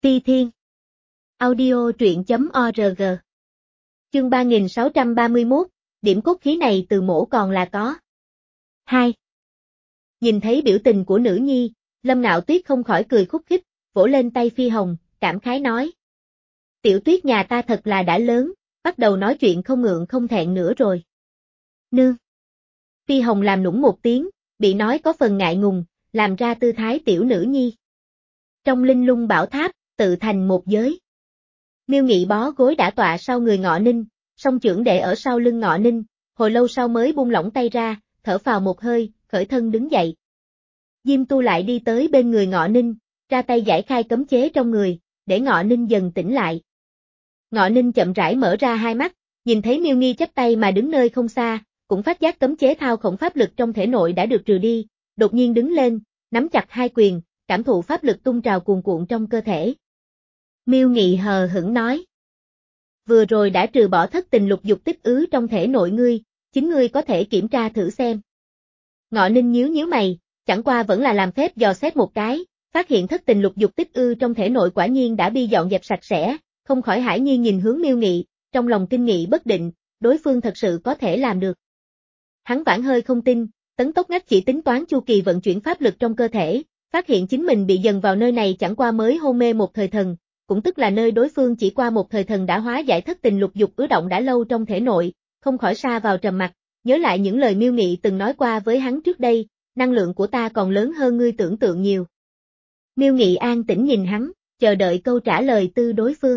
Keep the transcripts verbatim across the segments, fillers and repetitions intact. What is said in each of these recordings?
Ti Thiên. Audio truyện chấm org. Chương ba nghìn sáu trăm ba mươi mốt, điểm cốt khí này từ mổ còn là có. hai. Nhìn thấy biểu tình của nữ nhi, Lâm Ngạo Tuyết không khỏi cười khúc khích, vỗ lên tay Phi Hồng, cảm khái nói. Tiểu Tuyết nhà ta thật là đã lớn, bắt đầu nói chuyện không ngượng không thẹn nữa rồi. Nương. Phi Hồng làm nũng một tiếng, bị nói có phần ngại ngùng, làm ra tư thái tiểu nữ nhi. Trong linh lung bảo tháp, tự thành một giới. Miêu Nghị bó gối đã tọa sau người Ngọ Ninh, song chưởng để ở sau lưng Ngọ Ninh, hồi lâu sau mới buông lỏng tay ra, thở phào một hơi, khởi thân đứng dậy. Diêm Tu lại đi tới bên người Ngọ Ninh, ra tay giải khai cấm chế trong người, để Ngọ Ninh dần tỉnh lại. Ngọ Ninh chậm rãi mở ra hai mắt, nhìn thấy Miêu Nghi chắp tay mà đứng nơi không xa, cũng phát giác cấm chế thao khổng pháp lực trong thể nội đã được trừ đi, đột nhiên đứng lên, nắm chặt hai quyền, cảm thụ pháp lực tung trào cuồn cuộn trong cơ thể. Miêu Nghị hờ hững nói. Vừa rồi đã trừ bỏ thất tình lục dục tích ứ trong thể nội ngươi, chính ngươi có thể kiểm tra thử xem. Ngọ Ninh nhíu nhíu mày, chẳng qua vẫn là làm phép dò xét một cái, phát hiện thất tình lục dục tích ư trong thể nội quả nhiên đã bị dọn dẹp sạch sẽ, không khỏi hãi nhiên nhìn hướng Miêu Nghị, trong lòng kinh nghị bất định, đối phương thật sự có thể làm được. Hắn vãn hơi không tin, tấn tốc ngách chỉ tính toán chu kỳ vận chuyển pháp lực trong cơ thể, phát hiện chính mình bị dần vào nơi này chẳng qua mới hôn mê một thời thần, cũng tức là nơi đối phương chỉ qua một thời thần đã hóa giải thất tình lục dục ứ động đã lâu trong thể nội, không khỏi sa vào trầm mặc, nhớ lại những lời Miêu Nghị từng nói qua với hắn trước đây, năng lượng của ta còn lớn hơn ngươi tưởng tượng nhiều. Miêu Nghị an tĩnh nhìn hắn, chờ đợi câu trả lời từ đối phương.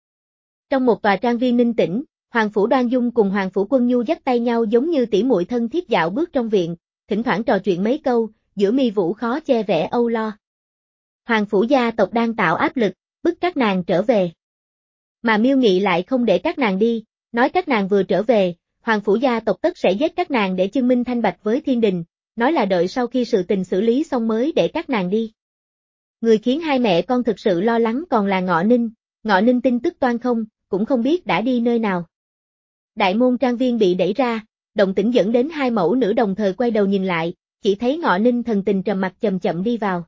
Trong một tòa trang viên ninh tĩnh, Hoàng Phủ Đoan Dung cùng Hoàng Phủ Quân Nhu dắt tay nhau giống như tỉ muội thân thiết dạo bước trong viện, thỉnh thoảng trò chuyện mấy câu, giữa mi vũ khó che vẻ âu lo. Hoàng Phủ gia tộc đang tạo áp lực, bức các nàng trở về. Mà Miêu Nghị lại không để các nàng đi, nói các nàng vừa trở về, Hoàng Phủ gia tộc tất sẽ giết các nàng để chứng minh thanh bạch với thiên đình, nói là đợi sau khi sự tình xử lý xong mới để các nàng đi. Người khiến hai mẹ con thực sự lo lắng còn là Ngọ Ninh, Ngọ Ninh tin tức toan không, cũng không biết đã đi nơi nào. Đại môn trang viên bị đẩy ra, động tĩnh dẫn đến hai mẫu nữ đồng thời quay đầu nhìn lại, chỉ thấy Ngọ Ninh thần tình trầm mặc chậm chậm đi vào.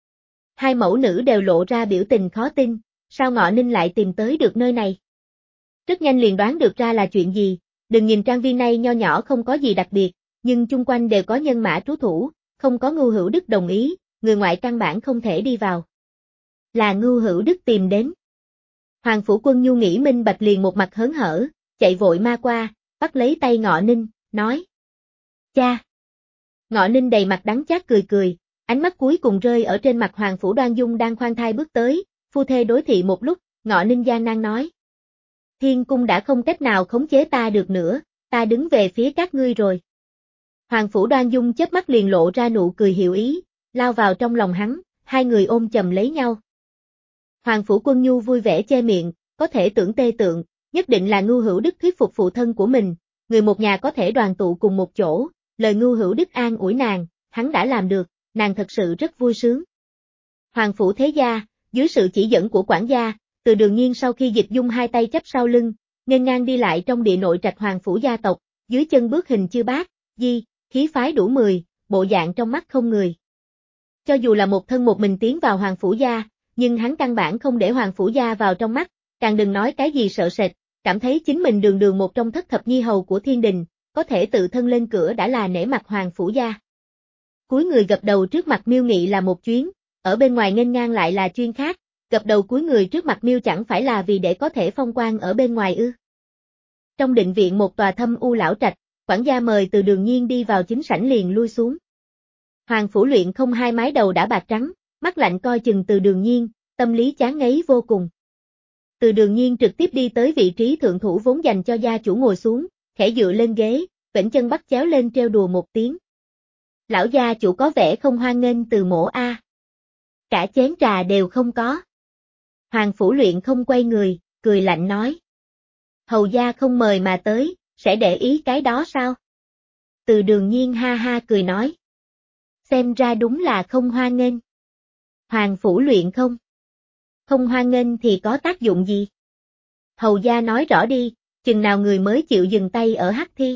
Hai mẫu nữ đều lộ ra biểu tình khó tin, sao Ngọ Ninh lại tìm tới được nơi này? Rất nhanh liền đoán được ra là chuyện gì, đừng nhìn trang viên này nho nhỏ không có gì đặc biệt, nhưng chung quanh đều có nhân mã trú thủ, không có Ngưu Hữu Đức đồng ý, người ngoại căn bản không thể đi vào. Là Ngưu Hữu Đức tìm đến. Hoàng Phủ Quân Nhu nghĩ minh bạch liền một mặt hớn hở, chạy vội ma qua, bắt lấy tay Ngọ Ninh, nói. Cha! Ngọ Ninh đầy mặt đắng chát cười cười, ánh mắt cuối cùng rơi ở trên mặt Hoàng Phủ Đoan Dung đang khoan thai bước tới, phu thê đối thị một lúc, Ngọ Ninh gian nan nói. Thiên cung đã không cách nào khống chế ta được nữa, ta đứng về phía các ngươi rồi. Hoàng Phủ Đoan Dung chớp mắt liền lộ ra nụ cười hiểu ý, lao vào trong lòng hắn, hai người ôm chầm lấy nhau. Hoàng Phủ Quân Nhu vui vẻ che miệng, có thể tưởng tê tượng, nhất định là Ngưu Hữu Đức thuyết phục phụ thân của mình, người một nhà có thể đoàn tụ cùng một chỗ, lời Ngưu Hữu Đức an ủi nàng, hắn đã làm được, nàng thật sự rất vui sướng. Hoàng Phủ Thế Gia, dưới sự chỉ dẫn của quản gia, Từ Đường Nhiên sau khi Dịch Dung hai tay chắp sau lưng, nghênh ngang đi lại trong địa nội trạch Hoàng Phủ gia tộc, dưới chân bước hình chư bát, di, khí phái đủ mười, bộ dạng trong mắt không người. Cho dù là một thân một mình tiến vào Hoàng Phủ gia, nhưng hắn căn bản không để Hoàng Phủ gia vào trong mắt, càng đừng nói cái gì sợ sệt, cảm thấy chính mình đường đường một trong thất thập nhi hầu của thiên đình, có thể tự thân lên cửa đã là nể mặt Hoàng Phủ gia. Cúi người gập đầu trước mặt Miêu Nghị là một chuyến, ở bên ngoài nghênh ngang lại là chuyên khác, gập đầu cúi người trước mặt Miêu chẳng phải là vì để có thể phong quang ở bên ngoài ư. Trong định viện một tòa thâm u lão trạch, quản gia mời Từ Đường Nhiên đi vào chính sảnh liền lui xuống. Hoàng Phủ Luyện không hai mái đầu đã bạc trắng, mắt lạnh coi chừng Từ Đường Nhiên, tâm lý chán ngấy vô cùng. Từ Đường Nhiên trực tiếp đi tới vị trí thượng thủ vốn dành cho gia chủ ngồi xuống, khẽ dựa lên ghế, vểnh chân bắt chéo lên trêu đùa một tiếng. Lão gia chủ có vẻ không hoan nghênh Từ mỗ a. Cả chén trà đều không có. Hoàng Phủ Luyện không quay người, cười lạnh nói. Hầu gia không mời mà tới, sẽ để ý cái đó sao? Từ Đường Nhiên ha ha cười nói. Xem ra đúng là không hoan nghênh. Hoàng Phủ Luyện không? Không hoan nghênh thì có tác dụng gì? Hầu gia nói rõ đi, chừng nào người mới chịu dừng tay ở hắc thi.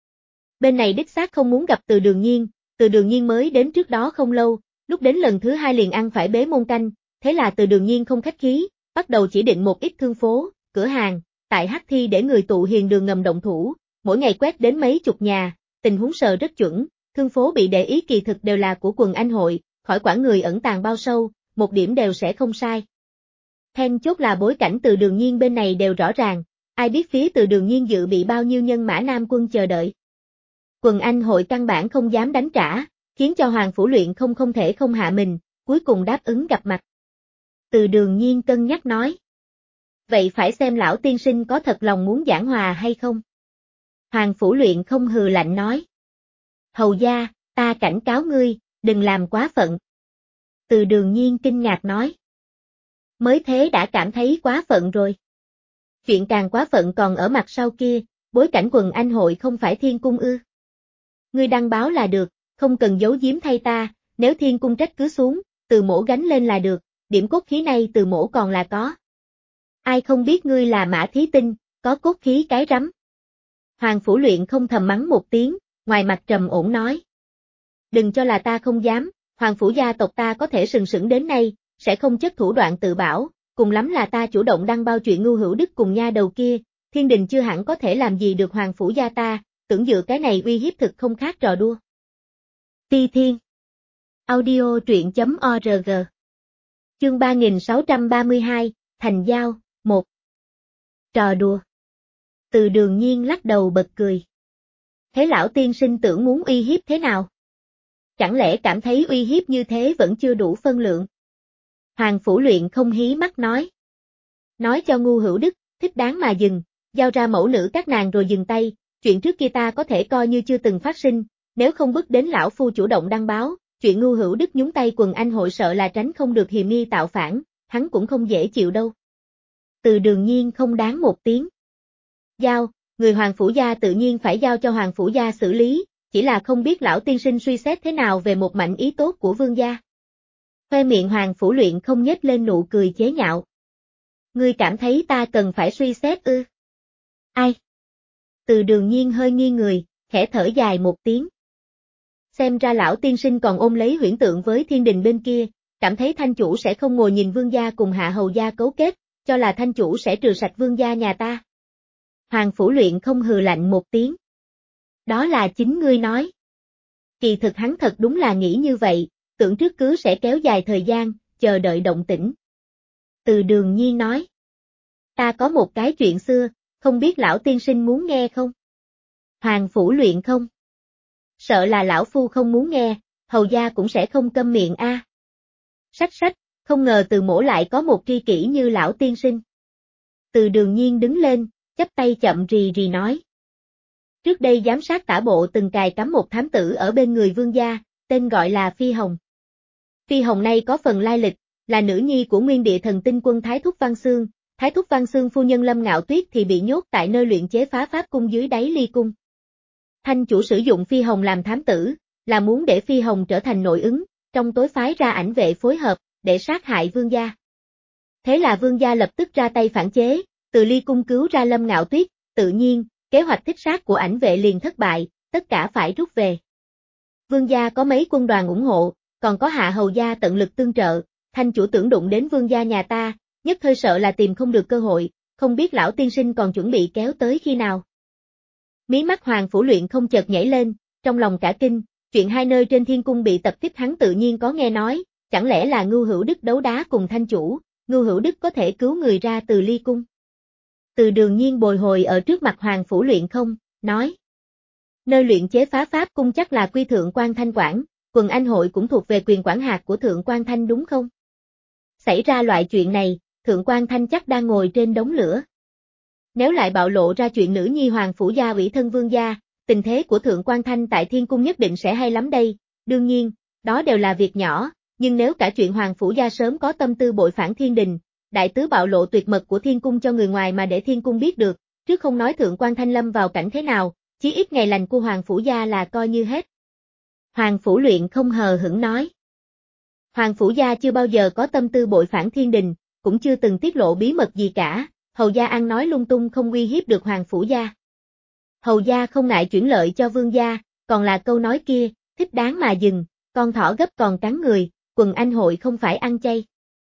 Bên này đích xác không muốn gặp Từ Đường Nhiên, Từ Đường Nhiên mới đến trước đó không lâu, lúc đến lần thứ hai liền ăn phải bế môn canh, thế là Từ Đường Nhiên không khách khí, bắt đầu chỉ định một ít thương phố, cửa hàng, tại Hắc Thi để người tụ hiền đường ngầm động thủ, mỗi ngày quét đến mấy chục nhà, tình huống sờ rất chuẩn, thương phố bị để ý kỳ thực đều là của quần anh hội, khỏi quản người ẩn tàng bao sâu, một điểm đều sẽ không sai. Then chốt là bối cảnh Từ Đường Nhiên bên này đều rõ ràng, ai biết phía Từ Đường Nhiên dự bị bao nhiêu nhân mã nam quân chờ đợi. Quần anh hội căn bản không dám đánh trả, khiến cho Hoàng Phủ Luyện không không thể không hạ mình, cuối cùng đáp ứng gặp mặt. Từ Đường Nhiên cân nhắc nói. Vậy phải xem lão tiên sinh có thật lòng muốn giảng hòa hay không? Hoàng Phủ Luyện không hừ lạnh nói. Hầu gia, ta cảnh cáo ngươi, đừng làm quá phận. Từ Đường Nhiên kinh ngạc nói. Mới thế đã cảm thấy quá phận rồi. Chuyện càng quá phận còn ở mặt sau kia, bối cảnh quần anh hội không phải thiên cung ư. Ngươi đăng báo là được, không cần giấu giếm thay ta, nếu thiên cung trách cứ xuống, Từ mỗ gánh lên là được, điểm cốt khí này Từ mỗ còn là có. Ai không biết ngươi là Mã Thí Tinh, có cốt khí cái rắm. Hoàng Phủ Luyện không thầm mắng một tiếng, ngoài mặt trầm ổn nói. Đừng cho là ta không dám, Hoàng Phủ gia tộc ta có thể sừng sững đến nay, sẽ không chất thủ đoạn tự bảo, cùng lắm là ta chủ động đăng bao chuyện Ngưu Hữu Đức cùng nha đầu kia, thiên đình chưa hẳn có thể làm gì được Hoàng Phủ gia ta, tưởng dựa cái này uy hiếp thực không khác trò đua. Ti Thiên Audio truyện chấm org Chương ba nghìn sáu trăm ba mươi hai, Thành Giao, một Trò đùa. Từ Đường Nhiên lắc đầu bật cười. Thế lão tiên sinh tưởng muốn uy hiếp thế nào? Chẳng lẽ cảm thấy uy hiếp như thế vẫn chưa đủ phân lượng? Hoàng Phủ Luyện không hí mắt nói. Nói cho Ngu Hữu Đức, thích đáng mà dừng, giao ra mẫu nữ các nàng rồi dừng tay, chuyện trước kia ta có thể coi như chưa từng phát sinh, nếu không bức đến lão phu chủ động đăng báo, chuyện Ngu Hữu Đức nhúng tay quần anh hội sợ là tránh không được hiềm nghi tạo phản, hắn cũng không dễ chịu đâu. Từ Đường Nhiên không đáng một tiếng. Giao, người Hoàng Phủ gia tự nhiên phải giao cho Hoàng Phủ gia xử lý, chỉ là không biết lão tiên sinh suy xét thế nào về một mảnh ý tốt của vương gia. Khoe miệng Hoàng Phủ Luyện không nhếch lên nụ cười chế nhạo. Ngươi cảm thấy ta cần phải suy xét ư? Ai? Từ Đường Nhiên hơi nghiêng người, khẽ thở dài một tiếng. Xem ra lão tiên sinh còn ôm lấy huyễn tượng với thiên đình bên kia, cảm thấy thanh chủ sẽ không ngồi nhìn vương gia cùng hạ hầu gia cấu kết, cho là thanh chủ sẽ trừ sạch vương gia nhà ta. Hoàng Phủ Luyện không hừ lạnh một tiếng. Đó là chính ngươi nói. Kỳ thực hắn thật đúng là nghĩ như vậy, tưởng trước cứ sẽ kéo dài thời gian, chờ đợi động tĩnh. Từ Đường Nhiên nói. Ta có một cái chuyện xưa, không biết lão tiên sinh muốn nghe không? Hoàng Phủ Luyện không? Sợ là lão phu không muốn nghe, hầu gia cũng sẽ không câm miệng a. À. Sách sách, không ngờ Từ mỗ lại có một tri kỷ như lão tiên sinh. Từ Đường Nhiên đứng lên, chắp tay chậm rì rì nói. Trước đây giám sát tả bộ từng cài cắm một thám tử ở bên người vương gia, tên gọi là Phi Hồng. Phi Hồng này có phần lai lịch, là nữ nhi của nguyên địa thần tinh quân Thái Thúc Văn Xương, Thái Thúc Văn Xương phu nhân Lâm Ngạo Tuyết thì bị nhốt tại nơi luyện chế phá pháp cung dưới đáy ly cung. Thanh chủ sử dụng Phi Hồng làm thám tử, là muốn để Phi Hồng trở thành nội ứng, trong tối phái ra ảnh vệ phối hợp, để sát hại vương gia. Thế là vương gia lập tức ra tay phản chế, từ ly cung cứu ra Lâm Ngạo Tuyết, tự nhiên, kế hoạch thích sát của ảnh vệ liền thất bại, tất cả phải rút về. Vương gia có mấy quân đoàn ủng hộ, còn có hạ hầu gia tận lực tương trợ, thanh chủ tưởng đụng đến vương gia nhà ta, nhất thời sợ là tìm không được cơ hội, không biết lão tiên sinh còn chuẩn bị kéo tới khi nào. Mí mắt Hoàng Phủ Luyện không chợt nhảy lên, trong lòng cả kinh, chuyện hai nơi trên thiên cung bị tập kích hắn tự nhiên có nghe nói, chẳng lẽ là Ngưu Hữu Đức đấu đá cùng thanh chủ, Ngưu Hữu Đức có thể cứu người ra từ ly cung. Từ Đường Nhiên bồi hồi ở trước mặt Hoàng Phủ Luyện không, nói. Nơi luyện chế phá pháp cung chắc là quy thượng quan thanh quản, quần anh hội cũng thuộc về quyền quản hạt của thượng quan thanh đúng không? Xảy ra loại chuyện này, thượng quan thanh chắc đang ngồi trên đống lửa. Nếu lại bạo lộ ra chuyện nữ nhi Hoàng Phủ gia ủy thân vương gia, tình thế của thượng quan thanh tại thiên cung nhất định sẽ hay lắm đây, đương nhiên, đó đều là việc nhỏ, nhưng nếu cả chuyện Hoàng Phủ gia sớm có tâm tư bội phản thiên đình, đại tứ bạo lộ tuyệt mật của thiên cung cho người ngoài mà để thiên cung biết được, trước không nói thượng quan thanh lâm vào cảnh thế nào, chí ít ngày lành của Hoàng Phủ gia là coi như hết. Hoàng Phủ Luyện không hờ hững nói. Hoàng Phủ gia chưa bao giờ có tâm tư bội phản thiên đình, cũng chưa từng tiết lộ bí mật gì cả, hầu gia ăn nói lung tung không uy hiếp được Hoàng Phủ gia. Hầu gia không ngại chuyển lợi cho vương gia, còn là câu nói kia, thích đáng mà dừng, con thỏ gấp còn cắn người, quần anh hội không phải ăn chay.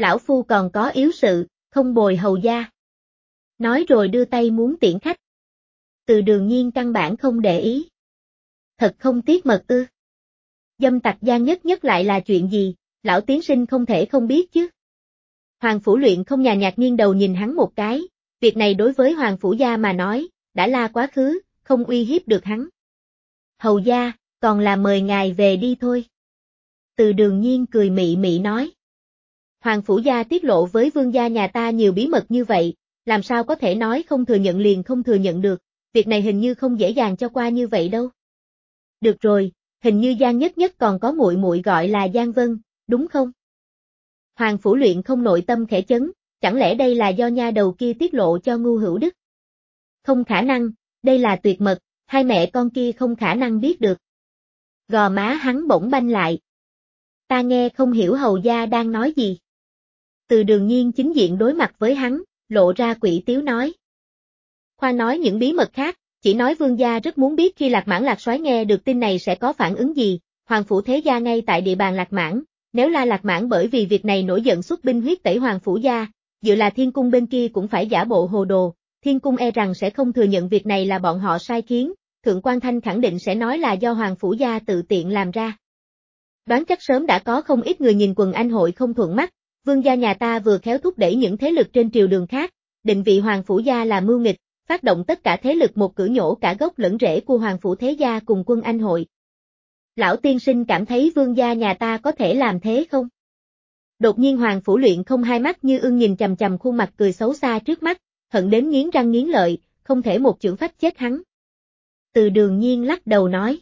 Lão phu còn có yếu sự, không bồi hầu gia. Nói rồi đưa tay muốn tiễn khách. Từ Đường Nhiên căn bản không để ý. Thật không tiếc mật ư. Dâm tặc Giang Nhất Nhất lại là chuyện gì, lão tiến sinh không thể không biết chứ. Hoàng Phủ Luyện không nhàn nhạt nghiêng đầu nhìn hắn một cái, việc này đối với Hoàng Phủ gia mà nói, đã là quá khứ, không uy hiếp được hắn. Hầu gia, còn là mời ngài về đi thôi. Từ Đường Nhiên cười mị mị nói. Hoàng Phủ gia tiết lộ với vương gia nhà ta nhiều bí mật như vậy, làm sao có thể nói không thừa nhận liền không thừa nhận được, việc này hình như không dễ dàng cho qua như vậy đâu. Được rồi, hình như Giang Nhất Nhất còn có muội muội gọi là Giang Vân, đúng không? Hoàng Phủ Luyện không nội tâm khẽ chấn, chẳng lẽ đây là do nha đầu kia tiết lộ cho Ngu Hữu Đức? Không khả năng, đây là tuyệt mật, hai mẹ con kia không khả năng biết được. Gò má hắn bỗng banh lại. Ta nghe không hiểu hầu gia đang nói gì. Từ Đường Nhiên chính diện đối mặt với hắn, lộ ra quỷ tiếu nói. Khoa nói những bí mật khác, chỉ nói vương gia rất muốn biết khi Lạc Mãn Lạc Soái nghe được tin này sẽ có phản ứng gì, Hoàng Phủ thế gia ngay tại địa bàn Lạc Mãn, nếu là Lạc Mãn bởi vì việc này nổi giận xuất binh huyết tẩy Hoàng Phủ gia, dự là Thiên Cung bên kia cũng phải giả bộ hồ đồ, Thiên Cung e rằng sẽ không thừa nhận việc này là bọn họ sai khiến, Thượng Quan Thanh khẳng định sẽ nói là do Hoàng Phủ gia tự tiện làm ra. Đoán chắc sớm đã có không ít người nhìn quần anh hội không thuận mắt, vương gia nhà ta vừa khéo thúc đẩy những thế lực trên triều đường khác, định vị Hoàng Phủ gia là mưu nghịch, phát động tất cả thế lực một cử nhổ cả gốc lẫn rễ của Hoàng Phủ thế gia cùng quân anh hội. Lão tiên sinh cảm thấy vương gia nhà ta có thể làm thế không? Đột nhiên Hoàng Phủ Luyện không hai mắt như ưng nhìn chằm chằm khuôn mặt cười xấu xa trước mắt, hận đến nghiến răng nghiến lợi, không thể một chưởng phách chết hắn. Từ Đường Nhiên lắc đầu nói.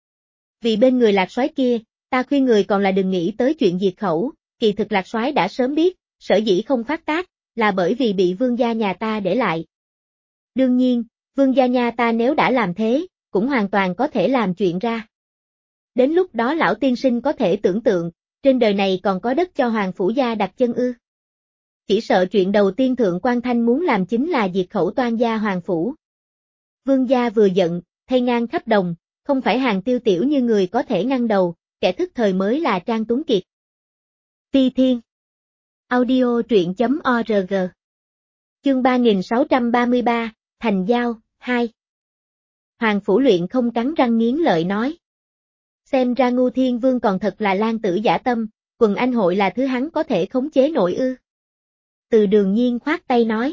Vì bên người Lạc Soái kia, ta khuyên người còn là đừng nghĩ tới chuyện diệt khẩu, kỳ thực Lạc Soái đã sớm biết, sở dĩ không phát tác, là bởi vì bị vương gia nhà ta để lại. Đương nhiên, vương gia nhà ta nếu đã làm thế, cũng hoàn toàn có thể làm chuyện ra. Đến lúc đó lão tiên sinh có thể tưởng tượng, trên đời này còn có đất cho Hoàng Phủ gia đặt chân ư. Chỉ sợ chuyện đầu tiên Thượng Quan Thanh muốn làm chính là diệt khẩu toan gia Hoàng Phủ. Vương gia vừa giận, thay ngang khắp đồng, không phải Hàng Tiêu Tiểu như người có thể ngăn đầu, kẻ thức thời mới là Trang Tuấn Kiệt. Phi Thiên Audio truyện chấm org Chương ba nghìn sáu trăm ba mươi ba, Thành Giao, hai Hoàng Phủ Luyện không cắn răng nghiến lợi nói. Xem ra Ngu Thiên Vương còn thật là lan tử giả tâm, quần anh hội là thứ hắn có thể khống chế nổi ư. Từ Đường Nhiên khoát tay nói.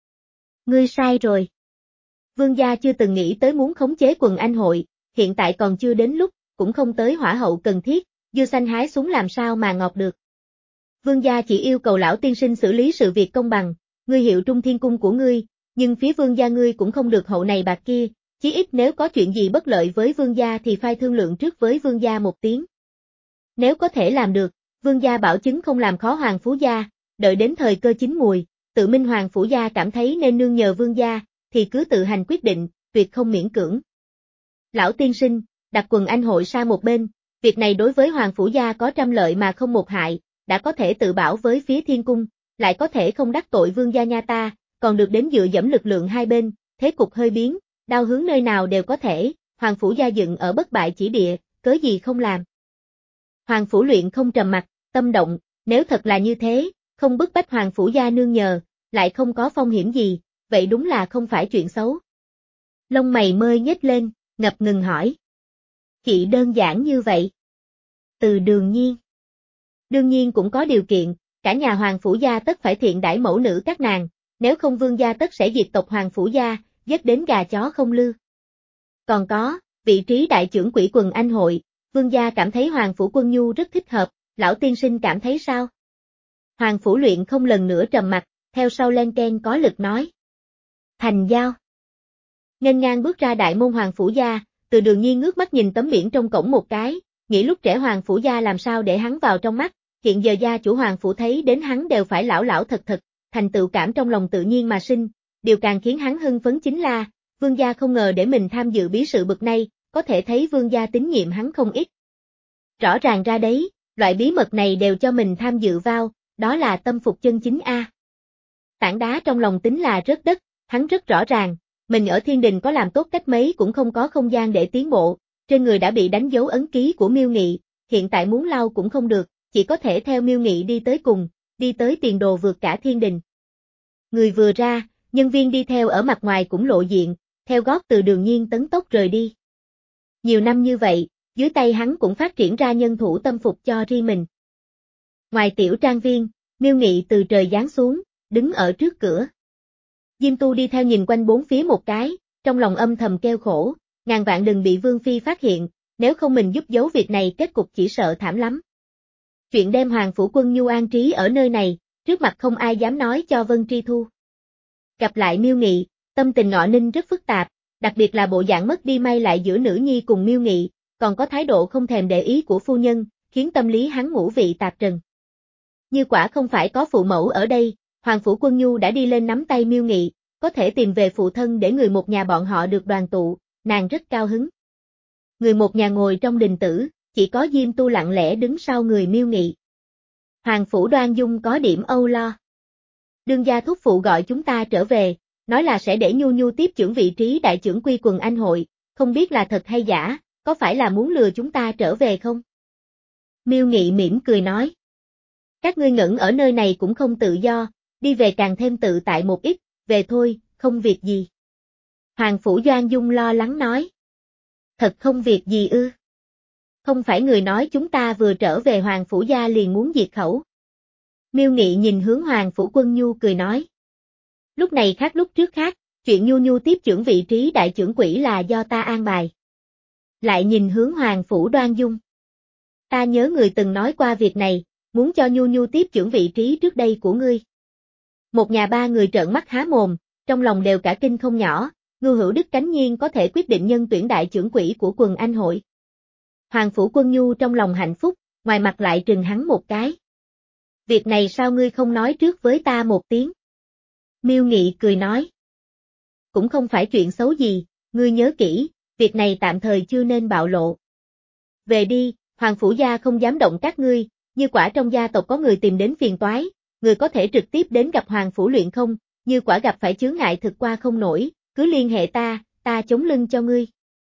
Ngươi sai rồi. Vương gia chưa từng nghĩ tới muốn khống chế quần anh hội, hiện tại còn chưa đến lúc, cũng không tới hỏa hậu cần thiết, dưa xanh hái xuống làm sao mà ngọt được. Vương gia chỉ yêu cầu lão tiên sinh xử lý sự việc công bằng, ngươi hiệu trung thiên cung của ngươi, nhưng phía vương gia ngươi cũng không được hậu này bạc kia, chí ít nếu có chuyện gì bất lợi với vương gia thì phải thương lượng trước với vương gia một tiếng. Nếu có thể làm được, vương gia bảo chứng không làm khó Hoàng Phủ gia, đợi đến thời cơ chín mùi, tự minh Hoàng Phủ gia cảm thấy nên nương nhờ vương gia, thì cứ tự hành quyết định, tuyệt không miễn cưỡng. Lão tiên sinh, đặt quần anh hội sang một bên, việc này đối với Hoàng Phủ gia có trăm lợi mà không một hại, đã có thể tự bảo với phía Thiên Cung, lại có thể không đắc tội vương gia nha ta, còn được đến dựa dẫm lực lượng hai bên, thế cục hơi biến, đao hướng nơi nào đều có thể, Hoàng Phủ gia dựng ở bất bại chỉ địa, cớ gì không làm. Hoàng Phủ Luyện không trầm mặt, tâm động, nếu thật là như thế, không bức bách Hoàng Phủ gia nương nhờ, lại không có phong hiểm gì, vậy đúng là không phải chuyện xấu. Lông mày mơi nhếch lên, ngập ngừng hỏi. Chỉ đơn giản như vậy. Từ Đường Nhiên. Đương nhiên cũng có điều kiện, cả nhà Hoàng Phủ gia tất phải thiện đãi mẫu nữ các nàng, nếu không vương gia tất sẽ diệt tộc Hoàng Phủ gia, giết đến gà chó không lư. Còn có, vị trí đại trưởng quỹ quần anh hội, vương gia cảm thấy Hoàng Phủ Quân Nhu rất thích hợp, lão tiên sinh cảm thấy sao? Hoàng Phủ Luyện không lần nữa trầm mặt, theo sau len ken có lực nói. Thành Giao. Nghênh ngang bước ra đại môn Hoàng Phủ gia, Từ Đường Nhiên ngước mắt nhìn tấm biển trong cổng một cái, nghĩ lúc trẻ Hoàng Phủ gia làm sao để hắn vào trong mắt, hiện giờ gia chủ Hoàng Phủ thấy đến hắn đều phải lão lão thật thật, thành tựu cảm trong lòng tự nhiên mà sinh, điều càng khiến hắn hưng phấn chính là, vương gia không ngờ để mình tham dự bí sự bực này, có thể thấy vương gia tín nhiệm hắn không ít. Rõ ràng ra đấy, loại bí mật này đều cho mình tham dự vào, đó là tâm phục chân chính a. Tảng đá trong lòng tính là rớt đất, hắn rất rõ ràng, mình ở thiên đình có làm tốt cách mấy cũng không có không gian để tiến bộ, trên người đã bị đánh dấu ấn ký của Miêu Nghị, hiện tại muốn lau cũng không được, chỉ có thể theo Miêu Nghị đi tới cùng, đi tới tiền đồ vượt cả thiên đình. Người vừa ra, nhân viên đi theo ở mặt ngoài cũng lộ diện, theo gót Từ Đường Nhiên tấn tốc rời đi. Nhiều năm như vậy, dưới tay hắn cũng phát triển ra nhân thủ tâm phục cho riêng mình. Ngoài tiểu trang viên, Miêu Nghị từ trời giáng xuống, đứng ở trước cửa. Diêm Tu đi theo nhìn quanh bốn phía một cái, trong lòng âm thầm kêu khổ, ngàn vạn đừng bị Vương Phi phát hiện, nếu không mình giúp giấu việc này kết cục chỉ sợ thảm lắm. Chuyện đem Hoàng Phủ Quân Nhu an trí ở nơi này, trước mặt không ai dám nói cho Vân Tri Thu. Gặp lại Miêu Nghị, tâm tình Ngọ Ninh rất phức tạp, đặc biệt là bộ dạng mất đi may lại giữa nữ nhi cùng Miêu Nghị, còn có thái độ không thèm để ý của phu nhân, khiến tâm lý hắn ngũ vị tạp trần. Như quả không phải có phụ mẫu ở đây, Hoàng Phủ Quân Nhu đã đi lên nắm tay Miêu Nghị, có thể tìm về phụ thân để người một nhà bọn họ được đoàn tụ, nàng rất cao hứng. Người một nhà ngồi trong đình tử, chỉ có Diêm Tu lặng lẽ đứng sau người Miêu Nghị. Hoàng Phủ Đoan Dung có điểm âu lo. Đương gia thúc phụ gọi chúng ta trở về, nói là sẽ để Nhu Nhu tiếp trưởng vị trí đại trưởng quy quần anh hội, không biết là thật hay giả, có phải là muốn lừa chúng ta trở về không? Miêu Nghị mỉm cười nói. Các ngươi ngẩn ở nơi này cũng không tự do, đi về càng thêm tự tại một ít, về thôi, không việc gì. Hoàng Phủ Doan Dung lo lắng nói. Thật không việc gì ư? Không phải người nói chúng ta vừa trở về Hoàng Phủ gia liền muốn diệt khẩu. Miêu Nghị nhìn hướng Hoàng Phủ Quân Nhu cười nói. Lúc này khác lúc trước khác, chuyện Nhu Nhu tiếp trưởng vị trí đại trưởng quỹ là do ta an bài. Lại nhìn hướng Hoàng Phủ Đoan Dung. Ta nhớ người từng nói qua việc này, muốn cho Nhu Nhu tiếp trưởng vị trí trước đây của ngươi. Một nhà ba người trợn mắt há mồm, trong lòng đều cả kinh không nhỏ, Ngưu Hữu Đức cánh nhiên có thể quyết định nhân tuyển đại trưởng quỹ của quần anh hội. Hoàng Phủ Quân Nhu trong lòng hạnh phúc, ngoài mặt lại trừng hắn một cái. Việc này sao ngươi không nói trước với ta một tiếng? Miêu Nghị cười nói. Cũng không phải chuyện xấu gì, ngươi nhớ kỹ, việc này tạm thời chưa nên bạo lộ. Về đi, Hoàng Phủ gia không dám động các ngươi, như quả trong gia tộc có người tìm đến phiền toái, người có thể trực tiếp đến gặp Hoàng Phủ luyện không, như quả gặp phải chướng ngại thực qua không nổi, cứ liên hệ ta, ta chống lưng cho ngươi.